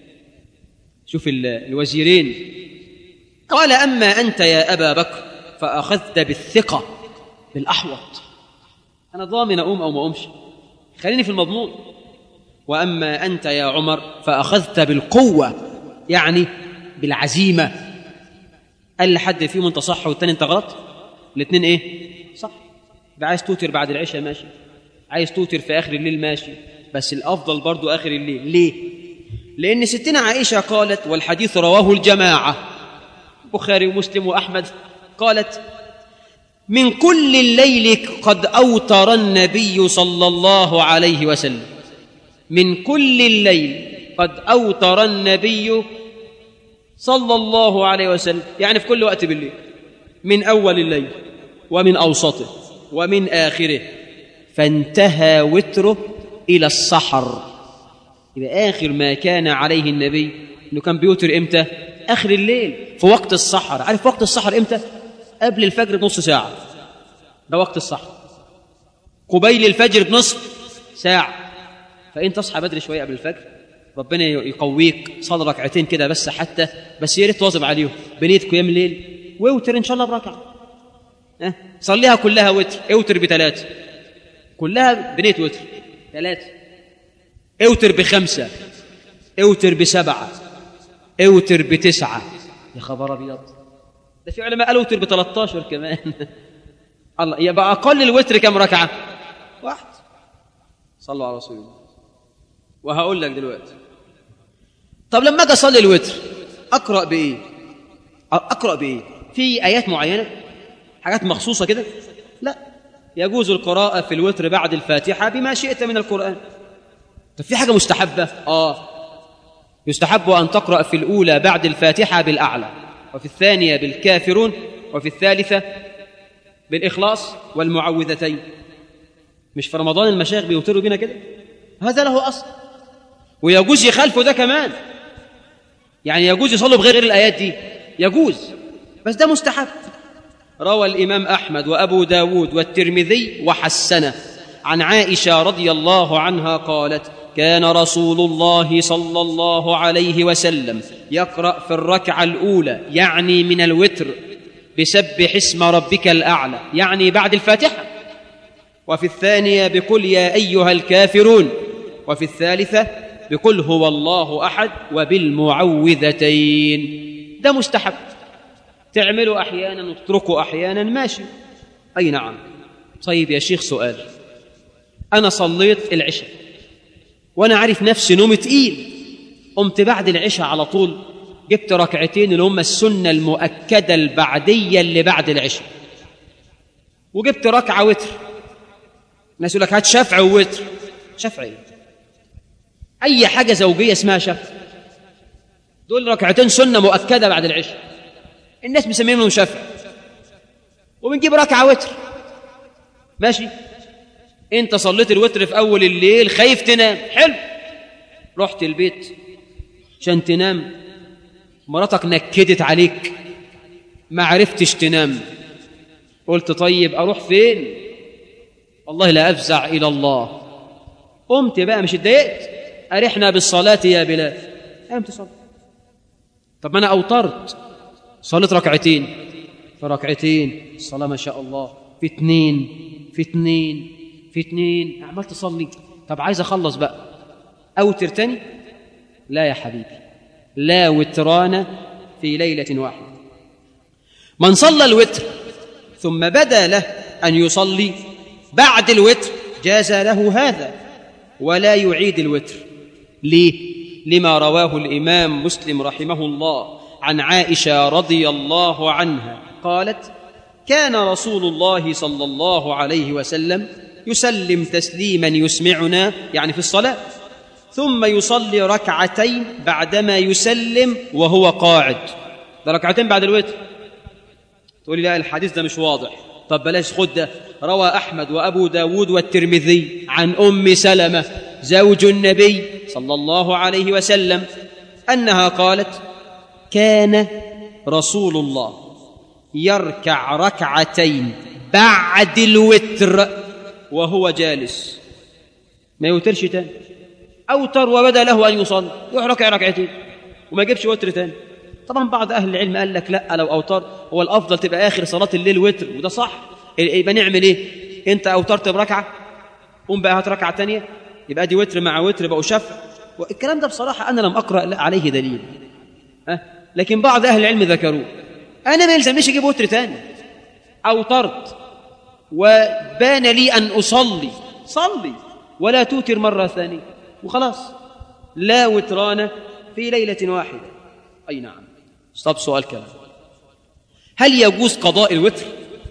شوف الوزيرين. قال أما أنت يا أبا بكر فأخذت بالثقة بالأحوط، أنا ضامن أقوم أو ما أقومش، خليني في المضمون. وأما أنت يا عمر فأخذت بالقوة، يعني بالعزيمة. قال لحد فيهم أنت صح والتاني أنت غلط؟ الاثنين إيه؟ صح. عايز توتر بعد العشاء ماشي، عايز توتر في آخر الليل ماشي، بس الأفضل برضو آخر الليل. ليه؟ لأن ستنا عائشة قالت، والحديث رواه الجماعة بخاري ومسلم وأحمد، قالت من كل الليل قد أوتر النبي صلى الله عليه وسلم. من كل الليل قد أوتر النبي صلى الله عليه وسلم، يعني في كل وقت بالليل، من أول الليل ومن أوسطه ومن آخره، فانتهى وتره إلى السحر. يبقى آخر ما كان عليه النبي إنه كان بيوتر إمتى؟ آخر الليل في وقت السحر. عارف وقت السحر إمتى؟ قبل الفجر بنص ساعة، ده وقت السحر. قبيل الفجر بنصف ساعة. فإن تصحى بدري شوية قبل الفجر ربنا يقويك، صلي ركعتين كده بس، حتى بس يا ريت تواظب عليهم بنية قيام الليل، واوتر إن شاء الله بركعة، صليها كلها وتر، اوتر ب3، كلها بنية وتر 3، اوتر ب5، اوتر ب7، اوتر ب9. يا خبر ابيض، ده في علماء قالوا اوتر ب13 كمان. الله، يبقى اقل الوتر كم ركعه؟ 1. صلوا على رسول الله. وهقول لك دلوقتي، طب لما اجي اصلي الوتر اقرا بايه؟ اقرا بايه؟ في ايات معينه، حاجات مخصوصه كده؟ لا، يجوز القراءه في الوتر بعد الفاتحه بما شئت من القران. طب في حاجه مستحبه؟ يستحب ان تقرا في الاولى بعد الفاتحه بالاعلى، وفي الثانيه بالكافرون، وفي الثالثه بالاخلاص والمعوذتين. مش في رمضان المشايخ بيوتروا بينا كده؟ هذا له اصل، ويجوز يخالفوا ده كمان، يعني يجوز يصلوا بغير الايات دي، يجوز، بس ده مستحب. روى الامام احمد وابو داود والترمذي وحسنه عن عائشه رضي الله عنها قالت كان رسول الله صلى الله عليه وسلم يقرأ في الركعة الأولى، يعني من الوتر، بسبح اسم ربك الأعلى، يعني بعد الفاتحة، وفي الثانية بقل يا أيها الكافرون، وفي الثالثة بقل هو الله أحد وبالمعوذتين. ده مستحب، تعملوا أحيانا وتتركوا أحيانا، ماشي. أي نعم. طيب يا شيخ سؤال، أنا صليت العشاء وأنا عارف نفسي نوم تقيل، قمت بعد العشاء على طول جبت ركعتين اللي هم السنة المؤكدة البعدية اللي بعد العشاء، وجبت ركعة وتر. الناس يقول لك هات شفع ووتر. شفعي أي حاجة زوجية اسمها شفع، دول ركعتين سنة مؤكدة بعد العشاء، الناس مسمينهم شفع، وبنجيب ركعة وتر، ماشي. انت صليت الوتر في اول الليل، خايف تنام، حلو، رحت البيت عشان تنام، مراتك نكدت عليك، ما عرفتش تنام، قلت طيب اروح فين؟ والله لا افزع الى الله. قمت بقى، مش اتضايقت، ارحنا بالصلاه يا بلال، قمت صلي. طب ما انا اوترت، صليت ركعتين، في ركعتين الصلاه ما شاء الله، في 2 في 2 في 2، عمال تصلي. طب عايز اخلص بقى، اوتر تاني؟ لا يا حبيبي، لا وتران في ليله واحده. من صلى الوتر ثم بدا له أن يصلي بعد الوتر جاز له هذا ولا يعيد الوتر. ليه؟ لما رواه الإمام مسلم رحمه الله عن عائشة رضي الله عنها قالت: كان رسول الله صلى الله عليه وسلم يسلم تسليما يسمعنا، يعني في الصلاة، ثم يصلي ركعتين بعدما يسلم وهو قاعد. ده ركعتين بعد الوتر. تقولي لا الحديث ده مش واضح. طب بلاش، خد ده. روى أحمد وأبو داود والترمذي عن أم سلمة زوج النبي صلى الله عليه وسلم أنها قالت: كان رسول الله يركع ركعتين بعد الوتر وهو جالس، ما يوترش تاني. أوتر وبدا له أن يصلي يروح ركع ركعتين وما يجيبش وتر تاني. طبعا بعض أهل العلم قال لك لا، لو أوتر هو الأفضل تبقى آخر صلاة الليل وتر، وده صح. يبقى نعمل إيه؟ أنت أوترت بركعة، قوم بقى هات ركعة تانية، يبقى دي وتر مع وتر بقوا شفع. والكلام ده بصراحة أنا لم أقرأ عليه دليل، لكن بعض أهل العلم ذكروه. أنا ما يلزمنيش أجيب وتر تاني. أوترت وبان لي أن أصلي، صلي ولا توتر مرة ثانية وخلاص. لا وتران في ليلة واحدة. أي نعم. طب سؤال كلام، هل يجوز قضاء الوتر؟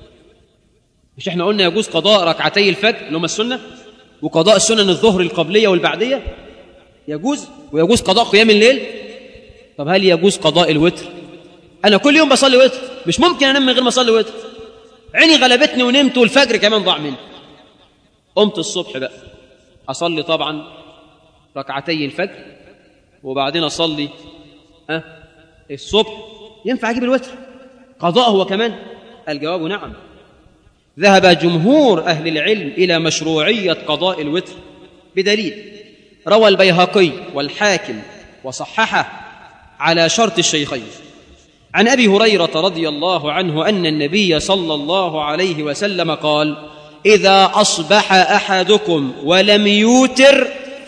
مش احنا قلنا يجوز قضاء ركعتي الفجر اللي هم السنة، وقضاء السنن الظهر القبلية والبعدية يجوز، ويجوز قضاء قيام الليل. طب هل يجوز قضاء الوتر؟ أنا كل يوم بصلي وتر، مش ممكن أنام من غير ما أصلي وتر. عيني غلبتني ونمت والفجر كمان ضاع مني. قمت الصبح بقى أصلي طبعا ركعتي الفجر وبعدين أصلي الصبح. ينفع أجيب الوتر قضاء هو كمان؟ الجواب نعم. ذهب جمهور أهل العلم إلى مشروعية قضاء الوتر بدليل روى البيهقي والحاكم وصححه على شرط الشيخين عن أبي هريرة رضي الله عنه أن النبي صلى الله عليه وسلم قال: إذا أصبح أحدكم ولم يوتر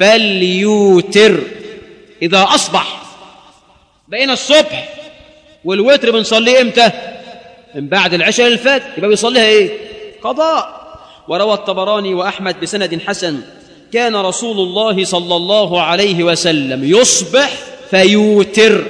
فليوتر. إذا أصبح، بقينا الصبح والوتر بنصليه إمتى؟ من بعد العشاء للفجر، يبقى بيصليها إيه؟ قضاء. وروى الطبراني وأحمد بسند حسن: كان رسول الله صلى الله عليه وسلم يصبح فيوتر.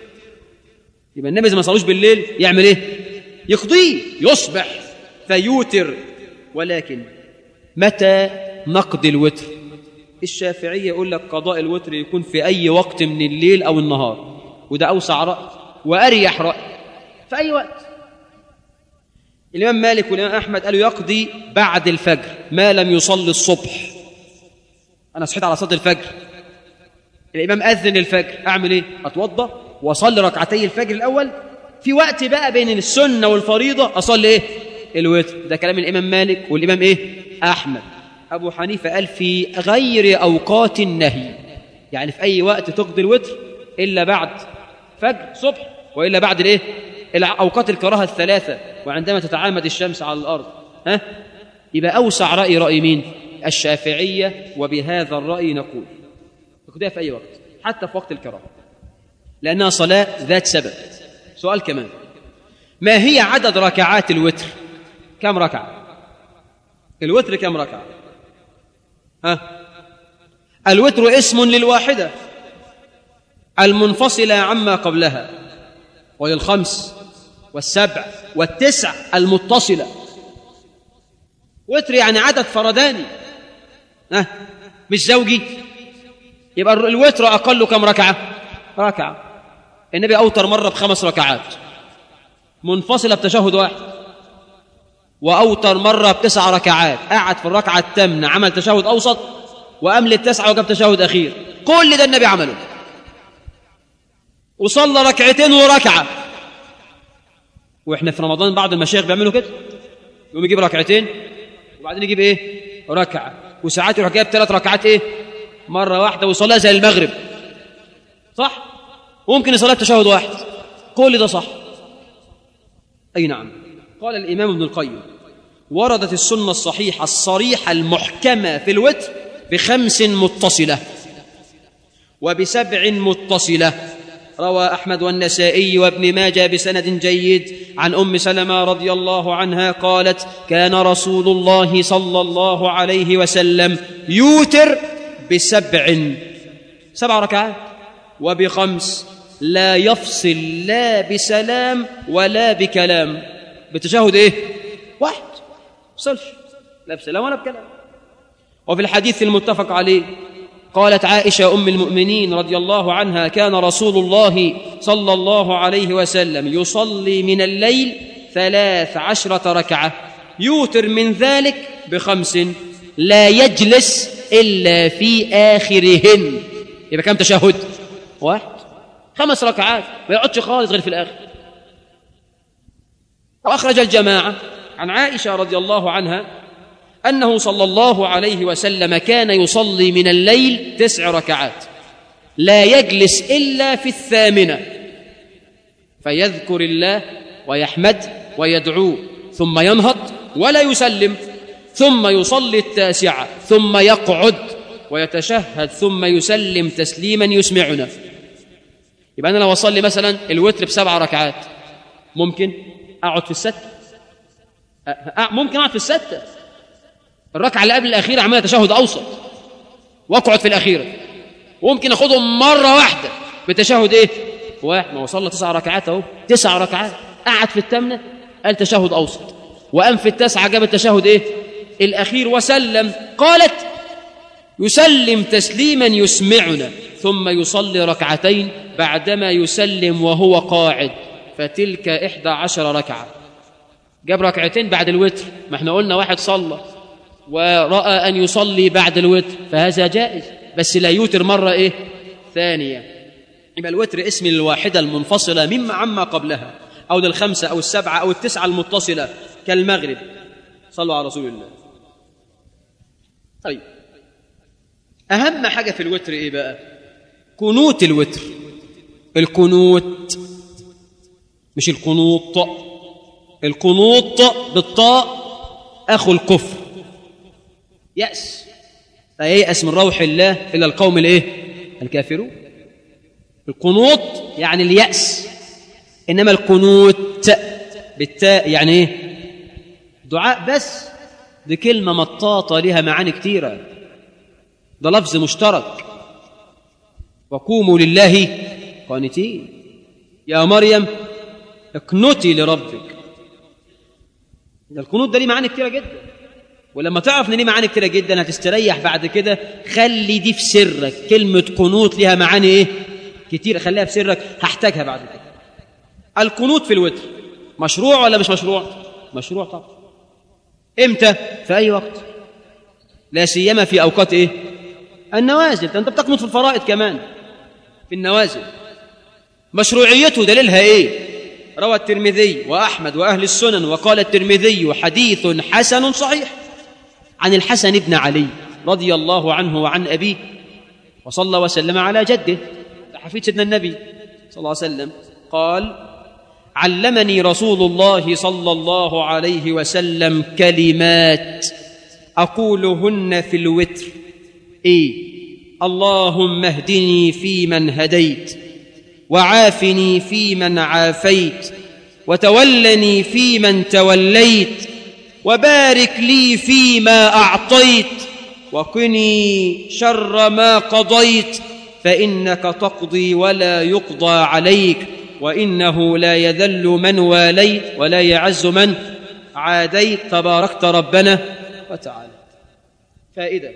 يبقى النبي إذا ما صلوش بالليل يعمل إيه؟ يقضيه، يصبح فيوتر. ولكن متى نقضي الوتر؟ الشافعية يقول لك قضاء الوتر يكون في أي وقت من الليل أو النهار، وده أوسع رأي وأريح رأي، في أي وقت. الإمام مالك والإمام أحمد قالوا يقضي بعد الفجر ما لم يصلي الصبح. أنا صحيت على صلاة الفجر، الإمام أذن الفجر، أعمل إيه؟ أتوضى وأصلي ركعتي الفجر الأول. في وقت بقى بين السنة والفريضة أصلي إيه؟ الوتر. ده كلام الإمام مالك والإمام إيه؟ أحمد. أبو حنيفة قال في غير أوقات النهي، يعني في أي وقت تقضي الوتر إلا بعد فجر صبح، وإلا بعد الإيه؟ أوقات الكراهة الثلاثة، وعندما تتعامد الشمس على الأرض. يبقى أوسع رأي رأي مين؟ الشافعية. وبهذا الرأي نقول تقضيها في أي وقت حتى في وقت الكراهة، لأنها صلاة ذات سبب. سؤال كمان، ما هي عدد ركعات الوتر؟ كم ركعة؟ الوتر كم ركعة؟ الوتر اسم للواحدة المنفصلة عما قبلها، وللخمس والسبع والتسع المتصلة. وتر يعني عدد فرداني، مش زوجي. يبقى الوتر أقل كم ركعة؟ ركعة. النبي أوتر مرة ب5 ركعات منفصلة بتشهد واحد، وأوتر مرة ب9 ركعات، قعد في الركعة الثامنة عمل تشهد أوسط، وأمل التسعة وجاب تشهد أخير. كل ده النبي عمله، وصلى ركعتين وركعة. وإحنا في رمضان بعض المشايخ بيعملوا كده، يقوم يجيب ركعتين وبعدين يجيب إيه؟ ركعة، وساعات يروح جايب 3 ركعات إيه؟ مرة واحدة، ويصليها زي المغرب، صح؟ وممكن يصليها بتشهد واحد. كل ده صح. أي نعم. قال الإمام ابن القيم: وردت السنة الصحيحة الصريحة المحكمة في الوتر ب5 متصلة وب7 متصلة. روى أحمد والنسائي وابن ماجه بسند جيد عن أم سلمة رضي الله عنها قالت كان رسول الله صلى الله عليه وسلم يوتر سبع ركعات وب5 لا يفصل لا بسلام ولا بكلام. بالتشهد إيه؟ واحد صلش لا بسلام ولا بكلام. وفي الحديث المتفق عليه قالت عائشة أم المؤمنين رضي الله عنها كان رسول الله صلى الله عليه وسلم يصلي من الليل 13 ركعة يوتر من ذلك ب5 لا يجلس إلا في آخرهن. يبقى كم تشهد؟ واحد. 5 ركعات ما يقعدش خالص غير في الآخر. وأخرج الجماعة عن عائشة رضي الله عنها أنه صلى الله عليه وسلم كان يصلي من الليل 9 ركعات لا يجلس إلا في 8 فيذكر الله ويحمد ويدعو ثم ينهض ولا يسلم ثم يصلي 9 ثم يقعد ويتشهد ثم يسلم تسليما يسمعنا. يبقى أنا لو أصلي مثلا الوتر ب7 ركعات ممكن أقعد في 6 ممكن أقعد في 6 الركعة اللي قبل الأخيرة عملها تشهد أوسط وأقعد في الأخيرة وممكن أخذهم مرة واحدة بتشهد إيه؟ واحد. ما وصلنا 9 ركعات أهو 9 ركعات قعد في 8 قال تشهد أوسط وقام في 9 جاب التشهد إيه؟ الأخير وسلم. قالت يسلم تسليما يسمعنا ثم يصلي 2 ركعتين بعدما يسلم وهو قاعد فتلك 11 ركعة. جاب 2 ركعتين بعد الوتر. ما احنا قلنا واحد صلى ورأى أن يصلي بعد الوتر فهذا جائز بس لا يوتر مرة إيه؟ ثانية. يبقى الوتر اسم للواحدة المنفصلة مما عما قبلها أو لل5 أو ال7 أو ال9 المتصلة كالمغرب. صلوا على رسول الله. طيب أهم حاجة في الوتر إيه بقى؟ قنوت الوتر. القنوت مش القنوط. القنوط بالطاء أخو الكفر يأس فييأس من روح الله إلا القوم الإيه؟ الكافرون. القنوط يعني اليأس. إنما القنوت بالتاء يعني إيه؟ دعاء بس. دي كلمة مطاطة لها معاني كتيرة. ده لفظ مشترك. وقوموا لله قانتين يا مريم اقنتي لربك. القنوت ده ليه معاني كتيرة جدا ولما تعرف ان ليه معاني كتيرة جدا هتستريح بعد كده. خلي دي في سرك. كلمة قنوت لها معاني ايه؟ كتير. خليها في سرك هحتاجها بعد كده. القنوت في الوتر مشروع ولا مش مشروع؟ مشروع طبعا. امتى؟ في اي وقت لا سيما في اوقات ايه؟ النوازل. انت بتقنط في الفرائض كمان في النوازل. مشروعيته دليلها ايه؟ روى الترمذي وأحمد وأهل السنن وقال الترمذي حديث حسن صحيح عن الحسن بن علي رضي الله عنه وعن أبيه وصلى وسلم على جده حفيد سيدنا النبي صلى الله عليه وسلم قال علمني رسول الله صلى الله عليه وسلم كلمات أقولهن في الوتر إيه؟ اللهم اهدني فيمن هديت وعافني فيمن عافيت وتولني فيمن توليت وبارك لي فيما أعطيت وقني شر ما قضيت فإنك تقضي ولا يقضى عليك وإنه لا يذل من واليت ولا يعز من عاديت تباركت ربنا وتعالى. فائدة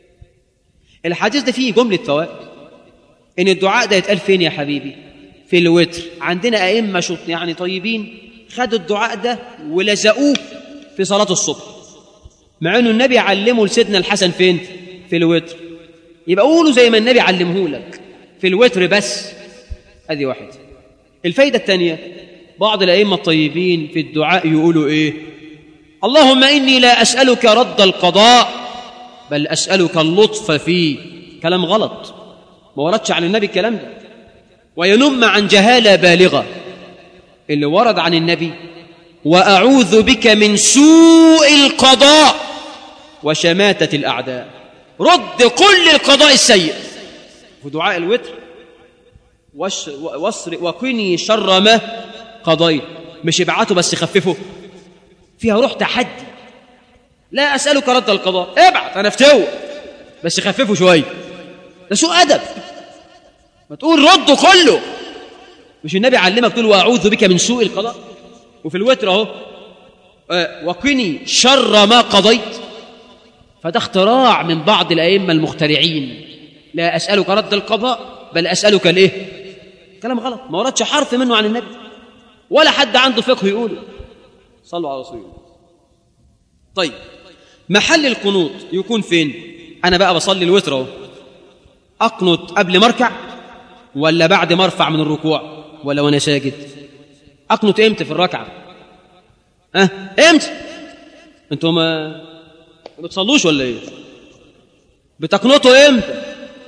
الحديث ده فيه جملة فوائد. إن الدعاء ده يتقال فين يا حبيبي؟ في الوتر. عندنا أئمة يعني طيبين خدوا الدعاء ده ولزقوه في صلاة الصبح مع أنه النبي علمه لسيدنا الحسن فين؟ في الوتر. يبقى قولوا زي ما النبي علمه لك في الوتر بس. هذه واحدة. الفايدة الثانية بعض الأئمة الطيبين في الدعاء يقولوا إيه؟ اللهم إني لا أسألك رد القضاء بل أسألك اللطف فيه. كلام غلط ما وردش عن النبي الكلام ده وينم عن جهالة بالغة. اللي ورد عن النبي وأعوذ بك من سوء القضاء وشماتة الأعداء. رد كل القضاء السيء في دعاء الوتر وقني شر ما قضيت. مش ابعته بس خففه، فيها روح تحدي. لا أسألك رد القضاء، ابعت أنا افتوى بس خففه شوية. ده سوء أدب، ما تقول رده كله. مش النبي علمك تقول وأعوذ بك من سوء القضاء؟ وفي الوتر اهو وقني شر ما قضيت. فده اختراع من بعض الأئمة المخترعين. لا أسألك رد القضاء بل أسألك الإيه؟ كلام غلط، ما وردش حرف منه عن النبي ولا حد عنده فقه يقوله. صلوا على رسول الله. طيب محل القنوط يكون فين؟ أنا بقى بصلي الوتر اهو، أقنط قبل ما أركع ولا بعد ما أرفع من الركوع ولا وأنا ساجد؟ أقنط إمتى في الركعة؟ إمتى؟ أنتوا ما بتصلوش ولا إيه؟ بتقنطوا إمتى؟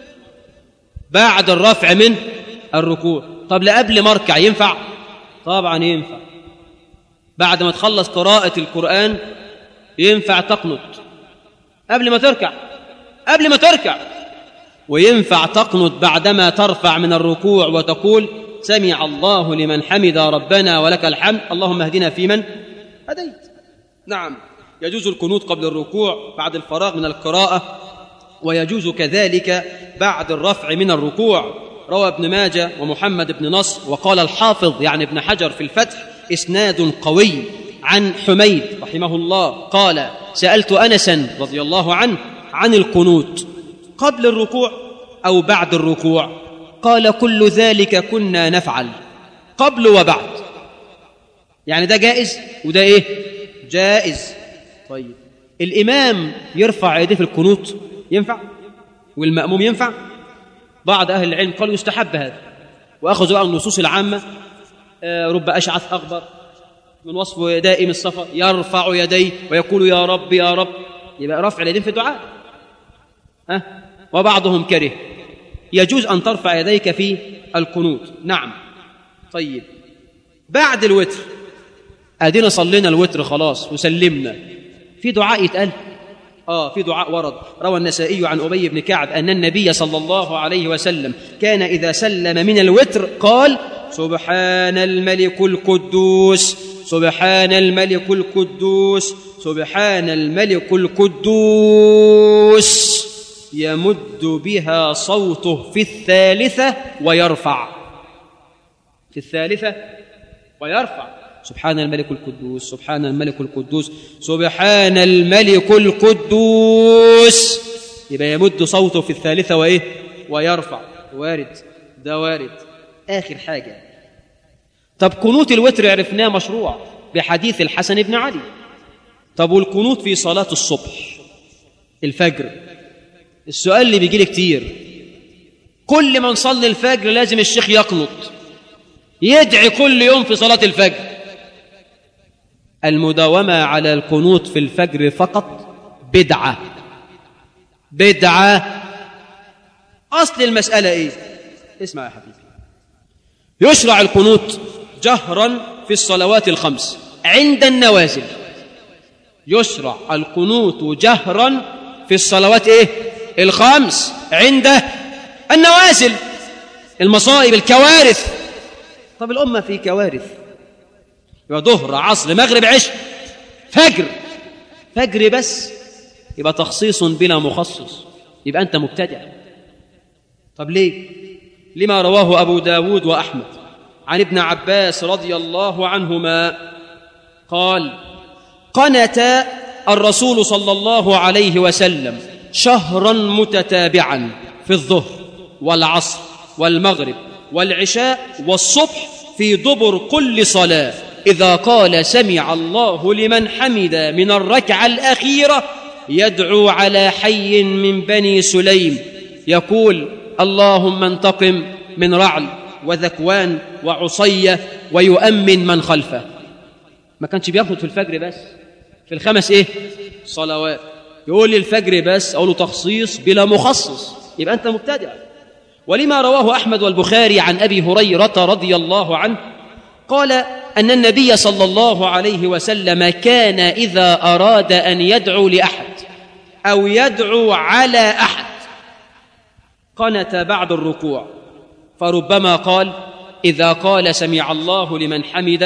بعد الرفع من الركوع. طب لا قبل ما أركع ينفع؟ طبعا ينفع. بعد ما تخلص قراءة القرآن ينفع تقنط قبل ما تركع، قبل ما تركع. وينفع تقنط بعدما ترفع من الركوع وتقول سمع الله لمن حمد ربنا ولك الحمد اللهم اهدنا فيمن هديت. نعم يجوز القنوت قبل الركوع بعد الفراغ من القراءة، ويجوز كذلك بعد الرفع من الركوع. روى ابن ماجه ومحمد بن نصر وقال الحافظ يعني ابن حجر في الفتح إسناد قوي عن حميد رحمه الله قال سألت أنسا رضي الله عنه عن القنوت قبل الركوع أو بعد الركوع، قال كل ذلك كنا نفعل قبل وبعد. يعني ده جائز وده إيه؟ جائز. طيب الإمام يرفع يديه في القنوت ينفع؟ والمأموم ينفع؟ بعض أهل العلم قالوا يستحب هذا، وأخذوا بقى النصوص العامة رب أشعث أغبر من وصفه دائم الصفا يرفع يديه ويقول يا رب يا رب، يبقى رفع اليدين في الدعاء. وبعضهم كره. يجوز أن ترفع يديك في القنوت. نعم. طيب بعد الوتر أدينا صلينا الوتر خلاص وسلمنا، في دعاء يتقال؟ في دعاء ورد. روى النسائي عن أبي بن كعب أن النبي صلى الله عليه وسلم كان إذا سلم من الوتر قال سبحان الملك القدوس سبحان الملك القدوس سبحان الملك القدوس، يمد بها صوته في الثالثة ويرفع، في الثالثة ويرفع سبحان الملك القدوس سبحان الملك القدوس سبحان الملك القدوس، يبقى يمد صوته في الثالثة وإيه؟ ويرفع. وارد، ده وارد. آخر حاجة، طب قنوت الوتر عرفناه مشروع بحديث الحسن بن علي. طب والقنوت في صلاة الصبح الفجر؟ السؤال اللي بيجي لي كتير، كل ما نصلي الفجر لازم الشيخ يقنط يدعي كل يوم في صلاة الفجر. المداومة على القنوت في الفجر فقط بدعة، بدعة. أصل المسألة إيه؟ اسمع يا حبيبي، يشرع القنوت جهرا في الصلوات الخمس عند النوازل. يشرع القنوت جهرا في الصلوات إيه؟ الخمس عند النوازل، المصائب الكوارث. طب الأمة في كوارث، يبقى ظهر عصر مغرب عشاء فجر، فجر بس، يبقى تخصيص بلا مخصص، يبقى أنت مبتدع. طب ليه؟ لما رواه أبو داود وأحمد عن ابن عباس رضي الله عنهما قال قنت الرسول صلى الله عليه وسلم شهرا متتابعا في الظهر والعصر والمغرب والعشاء والصبح في دبر كل صلاة إذا قال سمع الله لمن حمد من الركعة الأخيرة يدعو على حي من بني سليم يقول اللهم انتقم من رعل وذكوان وعصية ويؤمن من خلفه. ما كانش بيقنط في الفجر بس، في الخمس إيه؟ صلوات. يقول لي الفجر بس، أقوله تخصيص بلا مخصص، يبقى أنت مبتدع. ولما رواه أحمد والبخاري عن أبي هريرة رضي الله عنه قال أن النبي صلى الله عليه وسلم كان إذا أراد أن يدعو لأحد أو يدعو على أحد قنت بعد الركوع، فربما قال إذا قال سمع الله لمن حمده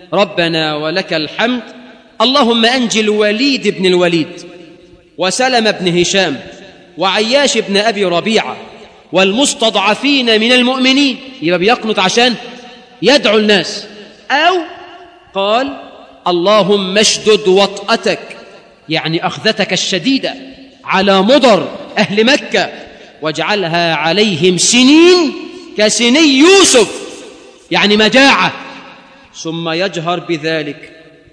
ربنا ولك الحمد اللهم أنجي الوليد بن الوليد وسلم بن هشام وعياش بن أبي ربيعة والمستضعفين من المؤمنين. يبقى بيقنط عشان يدعو الناس. أو قال اللهم اشدد وطأتك يعني أخذتك الشديدة على مضر أهل مكة واجعلها عليهم سنين كسني يوسف يعني مجاعة، ثم يجهر بذلك.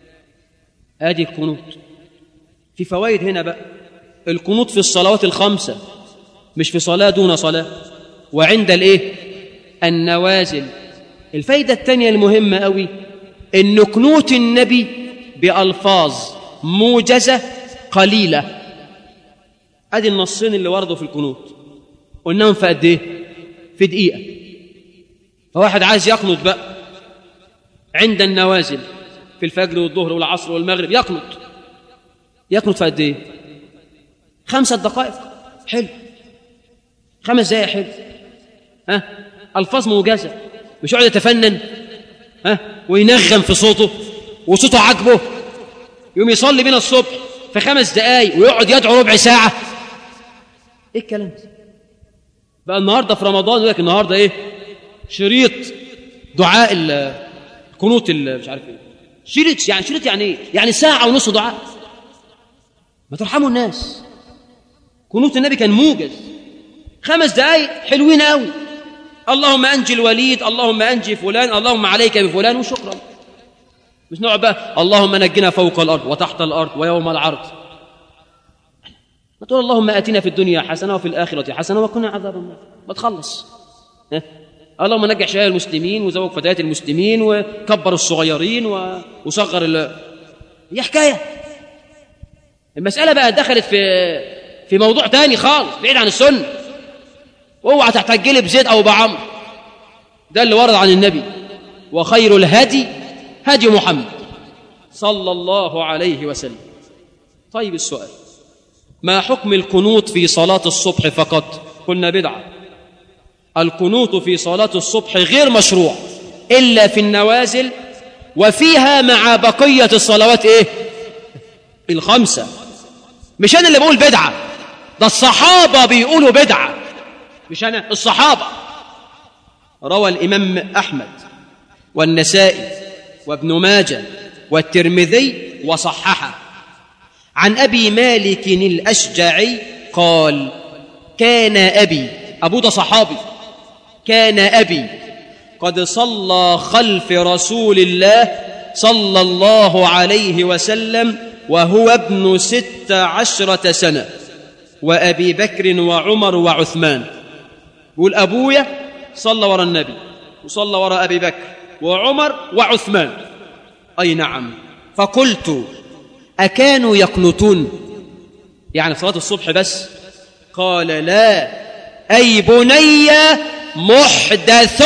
آدي القنوت. في فوائد هنا بقى. القنوت في الصلوات الخمسة، مش في صلاة دون صلاة، وعند النوازل. الفايدة الثانية المهمة قوي إن قنوت النبي بألفاظ موجزة قليلة. أدي النصين اللي وردوا في القنوت، قلناهم في قد إيه؟ في دقيقة. فواحد عايز يقنط بقى عند النوازل في الفجر والظهر والعصر والمغرب، يقنط في قد إيه؟ 5 دقائق. حلو. 5 دقائق. حلو. ألفاظ موجزة، مش يقعد يتفنن وينغم في صوته وصوته عاجبه، يقوم يصلي بينا الصبح في 5 دقائق ويقعد يدعو ربع ساعة. ايه الكلام ده بقى؟ النهارده في رمضان يقول لك النهارده ايه؟ شريط دعاء القنوت مش عارف ايه. شريط يعني ايه؟ يعني 1.5 ساعة دعاء. ما ترحموا الناس. قنوت النبي كان موجز، 5 دقائق حلوين قوي. اللهم أنجي الوليد، اللهم أنجي فلان، اللهم عليك بفلان، وشكرا. مش نقعد بقى اللهم نجنا فوق الأرض وتحت الأرض ويوم العرض. ما تقول اللهم آتنا في الدنيا حسنة وفي الآخرة حسنة وقنا عذاب النار. ما تخلص. اللهم نجح شباب المسلمين وزوج فتيات المسلمين وكبر الصغيرين وصغر هي حكاية. المسألة بقى دخلت في موضوع تاني خالص بعيد عن السنة. واوعى تحتجلي بزيد أو بعمر. ده اللي ورد عن النبي. وخير الهدي هدي محمد صلى الله عليه وسلم. طيب السؤال، ما حكم القنوت في صلاة الصبح فقط؟ قلنا بدعة. القنوت في صلاة الصبح غير مشروع إلا في النوازل، وفيها مع بقية الصلوات إيه؟ 5. مش أنا اللي بقول بدعة، ده الصحابة بيقولوا بدعة، مش أنا، الصحابة. روى الإمام أحمد والنسائي وابن ماجه والترمذي وصححه عن أبي مالك الأشجعي قال كان أبي، أبو ده صحابي، كان أبي قد صلى خلف رسول الله صلى الله عليه وسلم وهو ابن 16 سنة، وأبي بكر وعمر وعثمان. يقول أبويا صلى وراء النبي وصلى وراء أبي بكر وعمر وعثمان. أي نعم. فقلت أكانوا يقنطون يعني صلاة الصبح بس؟ قال لا، أي بني محدث.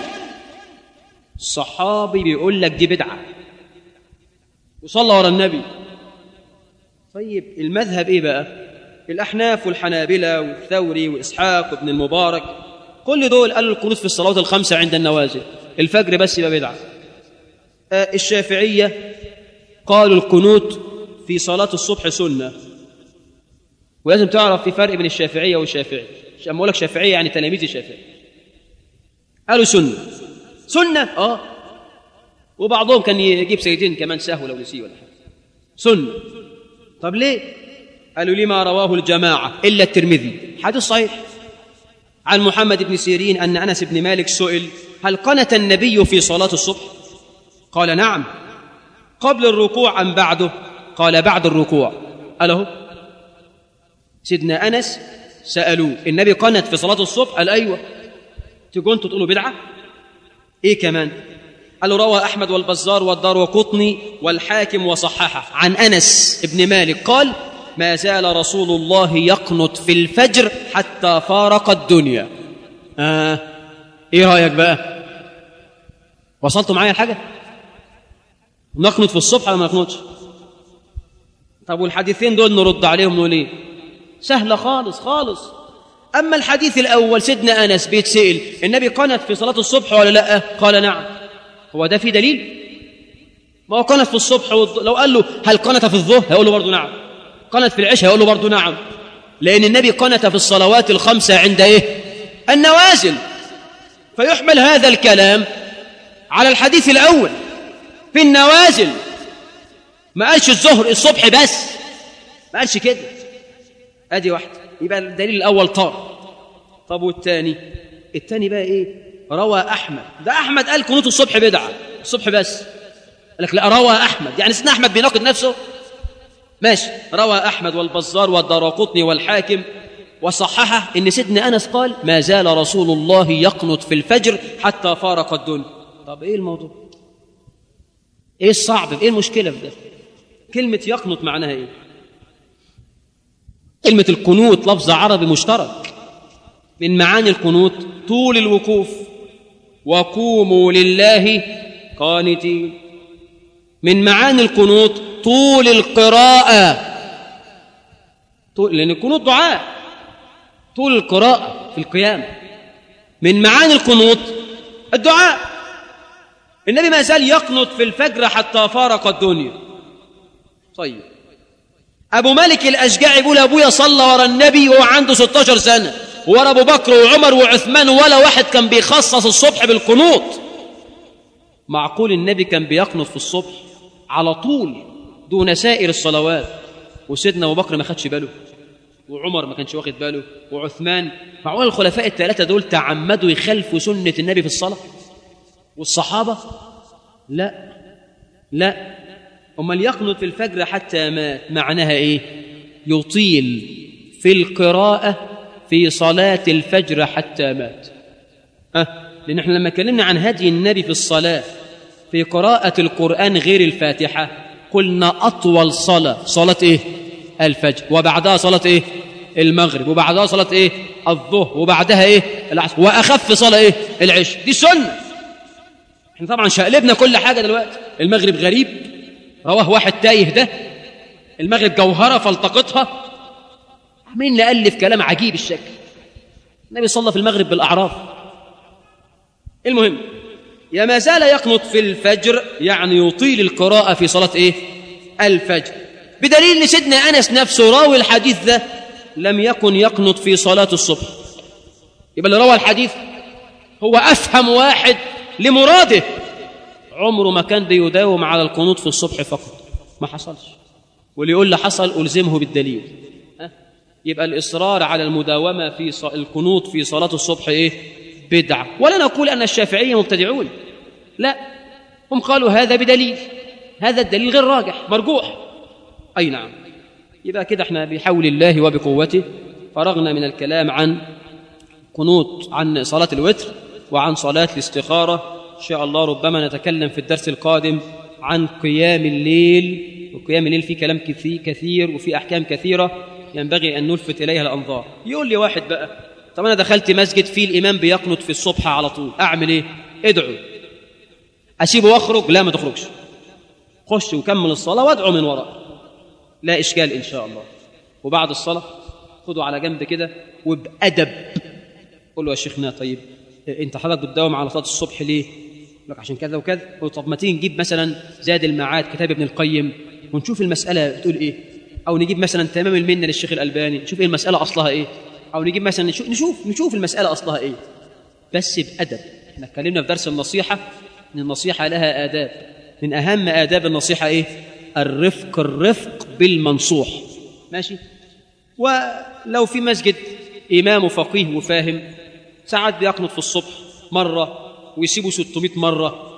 الصحابي بيقول لك دي بدعة وصلى وراء النبي. طيب المذهب إيه بقى؟ الأحناف والحنابلة والثوري وإسحاق وابن المبارك كل دول قالوا القنوت في الصلوات 5 عند النوازل، الفجر بس يبقى بدعة. الشافعية قالوا القنوت في صلاة الصبح سنة. ولازم تعرف في فرق بين الشافعية والشافعي. أما أقول لك شافعية يعني تلاميذ الشافعي. قالوا سنة وبعضهم كان يجيب سيدين كمان سهو لو نسيه ولا حاجة. سنة. طب ليه؟ قالوا لما رواه الجماعة إلا الترمذي، حديث صحيح عن محمد بن سيرين أن أنس بن مالك سئل هل قنت النبي في صلاة الصبح؟ قال نعم. قبل الركوع أم بعده؟ قال بعد الركوع. قاله سيدنا أنس سألوه النبي قنت في صلاة الصبح؟ قال أيوة. تقول أنتوا تقولوا بدعة؟ إيه كمان؟ قالوا روى أحمد والبزار والدارقطني والحاكم وصححه عن أنس بن مالك قال ما زال رسول الله يقنت في الفجر حتى فارق الدنيا. إيه رأيك بقى؟ وصلتوا معايا الحاجة؟ نقنت في الصبح ولا ما نقنتش؟ طب والحديثين دول نرد عليهم نقول ايه؟ سهلة خالص خالص. أما الحديث الأول سيدنا أنس بيتسئل النبي قنت في صلاة الصبح ولا لا؟ قال نعم. هو ده في دليل؟ ما هو قنت في الصبح لو قال له هل قنت في الظهر هيقول له برضه نعم، قنت في العشاء هيقول له برضه نعم، لأن النبي قنت في الصلوات الخمسة عند إيه؟ النوازل. فيحمل هذا الكلام على الحديث الأول في النوازل. ما قالش الظهر الصبح بس، ما قالش كده. أدي واحدة، يبقى الدليل الأول طار. طب والثاني؟ الثاني بقى إيه؟ روى أحمد. ده أحمد قال قنوت الصبح بدعة، الصبح بس. قال لك لا، روى أحمد، يعني سيدنا أحمد بيناقض نفسه؟ ماشي. روى أحمد والبزار والدارقطني والحاكم وصححه إن سيدنا أنس قال ما زال رسول الله يقنط في الفجر حتى فارق الدنيا. طب إيه الموضوع؟ إيه الصعب؟ إيه المشكلة في ده؟ كلمة يقنط معناها إيه؟ كلمة القنوت لفظ عربي مشترك. من معاني القنوت طول الوقوف، وقوموا لله قانتين. من معاني القنوت طول القراءة، لأن القنوت دعاء، طول القراءة في القيام. من معاني القنوت الدعاء. النبي ما زال يقنط في الفجر حتى فارق الدنيا. طيب، أبو مالك الأشجعي بيقول أبويا صلى ورا النبي وهو عنده 16 سنة، ورا أبو بكر وعمر وعثمان، ولا واحد كان بيخصص الصبح بالقنوط. معقول النبي كان بيقنط في الصبح على طول دون سائر الصلوات، وسيدنا أبو بكر ما خدش باله، وعمر ما كانش واخد باله، وعثمان؟ معقول الخلفاء الثلاثة دول تعمدوا يخالفوا سنة النبي في الصلاة؟ والصحابة؟ لا لا. أمال يقنط في الفجر حتى مات معناها إيه؟ يطيل في القراءة في صلاة الفجر حتى مات. لأن احنا لما كلمنا عن هدي النبي في الصلاة في قراءة القرآن غير الفاتحة قلنا أطول صلاة إيه؟ الفجر، وبعدها صلاة إيه؟ المغرب، وبعدها صلاة إيه؟ الظهر، وبعدها إيه؟ العصر، وأخف صلاة إيه؟ العشاء. دي سنة. احنا طبعا شقلبنا كل حاجة دلوقتي. المغرب غريب، رواه واحد تايه ده. المغرب جوهرة فالتقطها. عمالين نألف كلام عجيب الشكل. النبي صلى في المغرب بالأعراف. المهم، يا ما زال يقنط في الفجر يعني يطيل القراءة في صلاة إيه؟ الفجر. بدليل ان سيدنا أنس نفسه راوي الحديث ده لم يكن يقنط في صلاة الصبح. يبقى اللي روى الحديث هو أفهم واحد لمراده. عمره ما كان بيداوم على القنوط في الصبح فقط، ما حصلش. واللي يقول له حصل ألزمه بالدليل. يبقى الإصرار على المداومة في القنوط في صلاة الصبح إيه؟ بدعة. ولا نقول أن الشافعية مبتدعون، لا، هم قالوا هذا بدليل، هذا الدليل غير راجح، مرجوح. أي نعم. يبقى كده احنا بحول الله وبقوته فرغنا من الكلام عن قنوط، عن صلاة الوتر وعن صلاة الاستخارة. إن شاء الله ربما نتكلم في الدرس القادم عن قيام الليل. وقيام الليل فيه كلام كثير وفيه أحكام كثيرة ينبغي أن نلفت إليها الأنظار. يقول لي واحد بقى، طب أنا دخلت مسجد فيه الإمام بيقنط في الصبح على طول، أعمل إيه؟ ادعو. أسيبه وأخرج؟ لا، ما تخرجش، خش وكمل الصلاة وادعو من وراء، لا إشكال إن شاء الله. وبعد الصلاة خده على جنب كده وبأدب قول له يا شيخنا طيب أنت حضرتك بتداوم على صلاة الصبح ليه؟ لك عشان كذا وكذا. طب ما تيجي نجيب مثلا زاد المعاد كتاب ابن القيم ونشوف المسألة بتقول إيه، أو نجيب مثلا تمام المنة للشيخ الألباني نشوف إيه المسألة أصلها إيه، أو نجيب مثلا نشوف المسألة أصلها إيه، بس بأدب. احنا اتكلمنا في درس النصيحة إن النصيحة لها آداب. من أهم آداب النصيحة إيه؟ الرفق بالمنصوح. ماشي. ولو في مسجد إمام فقيه وفاهم ساعات بيقنط في الصبح مرة ويسيبوا 600 مرة،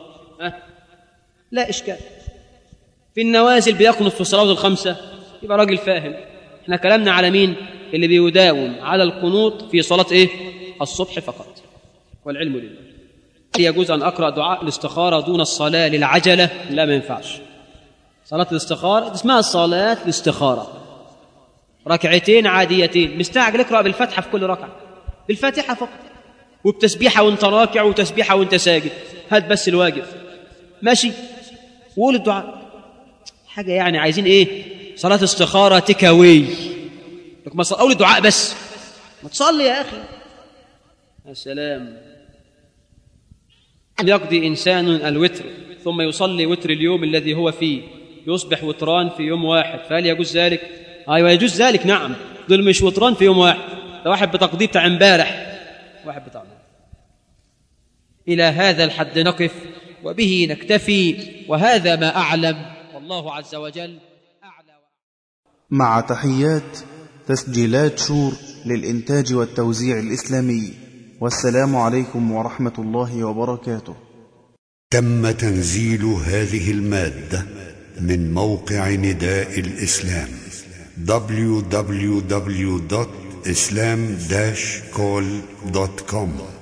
لا إشكال. في النوازل بيقنط في الصلوات الخمسة، يبقى راجل فاهم. احنا كلامنا على مين؟ اللي بيداوم على القنوط في صلاة إيه؟ الصبح فقط، والعلم لله. يجوز أن أقرأ دعاء الاستخارة دون الصلاة للعجلة؟ لا، ما ينفعش. صلاة الاستخارة اسمها صلاة الاستخارة، ركعتين عاديتين، مستعجل اقرأ بالفتحة في كل ركعة، بالفاتحة فقط، وبتسبيحة وانت راكع وتسبيحة وانت ساجد، هات بس الواجب. ماشي. وقول الدعاء. حاجة يعني عايزين ايه؟ صلاة استخارة تكاوي، لك ما قول الدعاء بس، ما تصلي يا أخي. يا سلام. يقضي إنسان الوتر ثم يصلي وتر اليوم الذي هو فيه، يصبح وتران في يوم واحد، فهل يجوز ذلك؟ أيوة يجوز ذلك، نعم. دول مش وتران في يوم واحد، ده واحد بتقضيه بتاع امبارح، واحد بتاع امبارح. إلى هذا الحد نقف وبه نكتفي، وهذا ما أعلم، والله عز وجل أعلى. مع تحيات تسجيلات شور للإنتاج والتوزيع الإسلامي، والسلام عليكم ورحمة الله وبركاته. تم تنزيل هذه المادة من موقع نداء الإسلام www.islam-call.com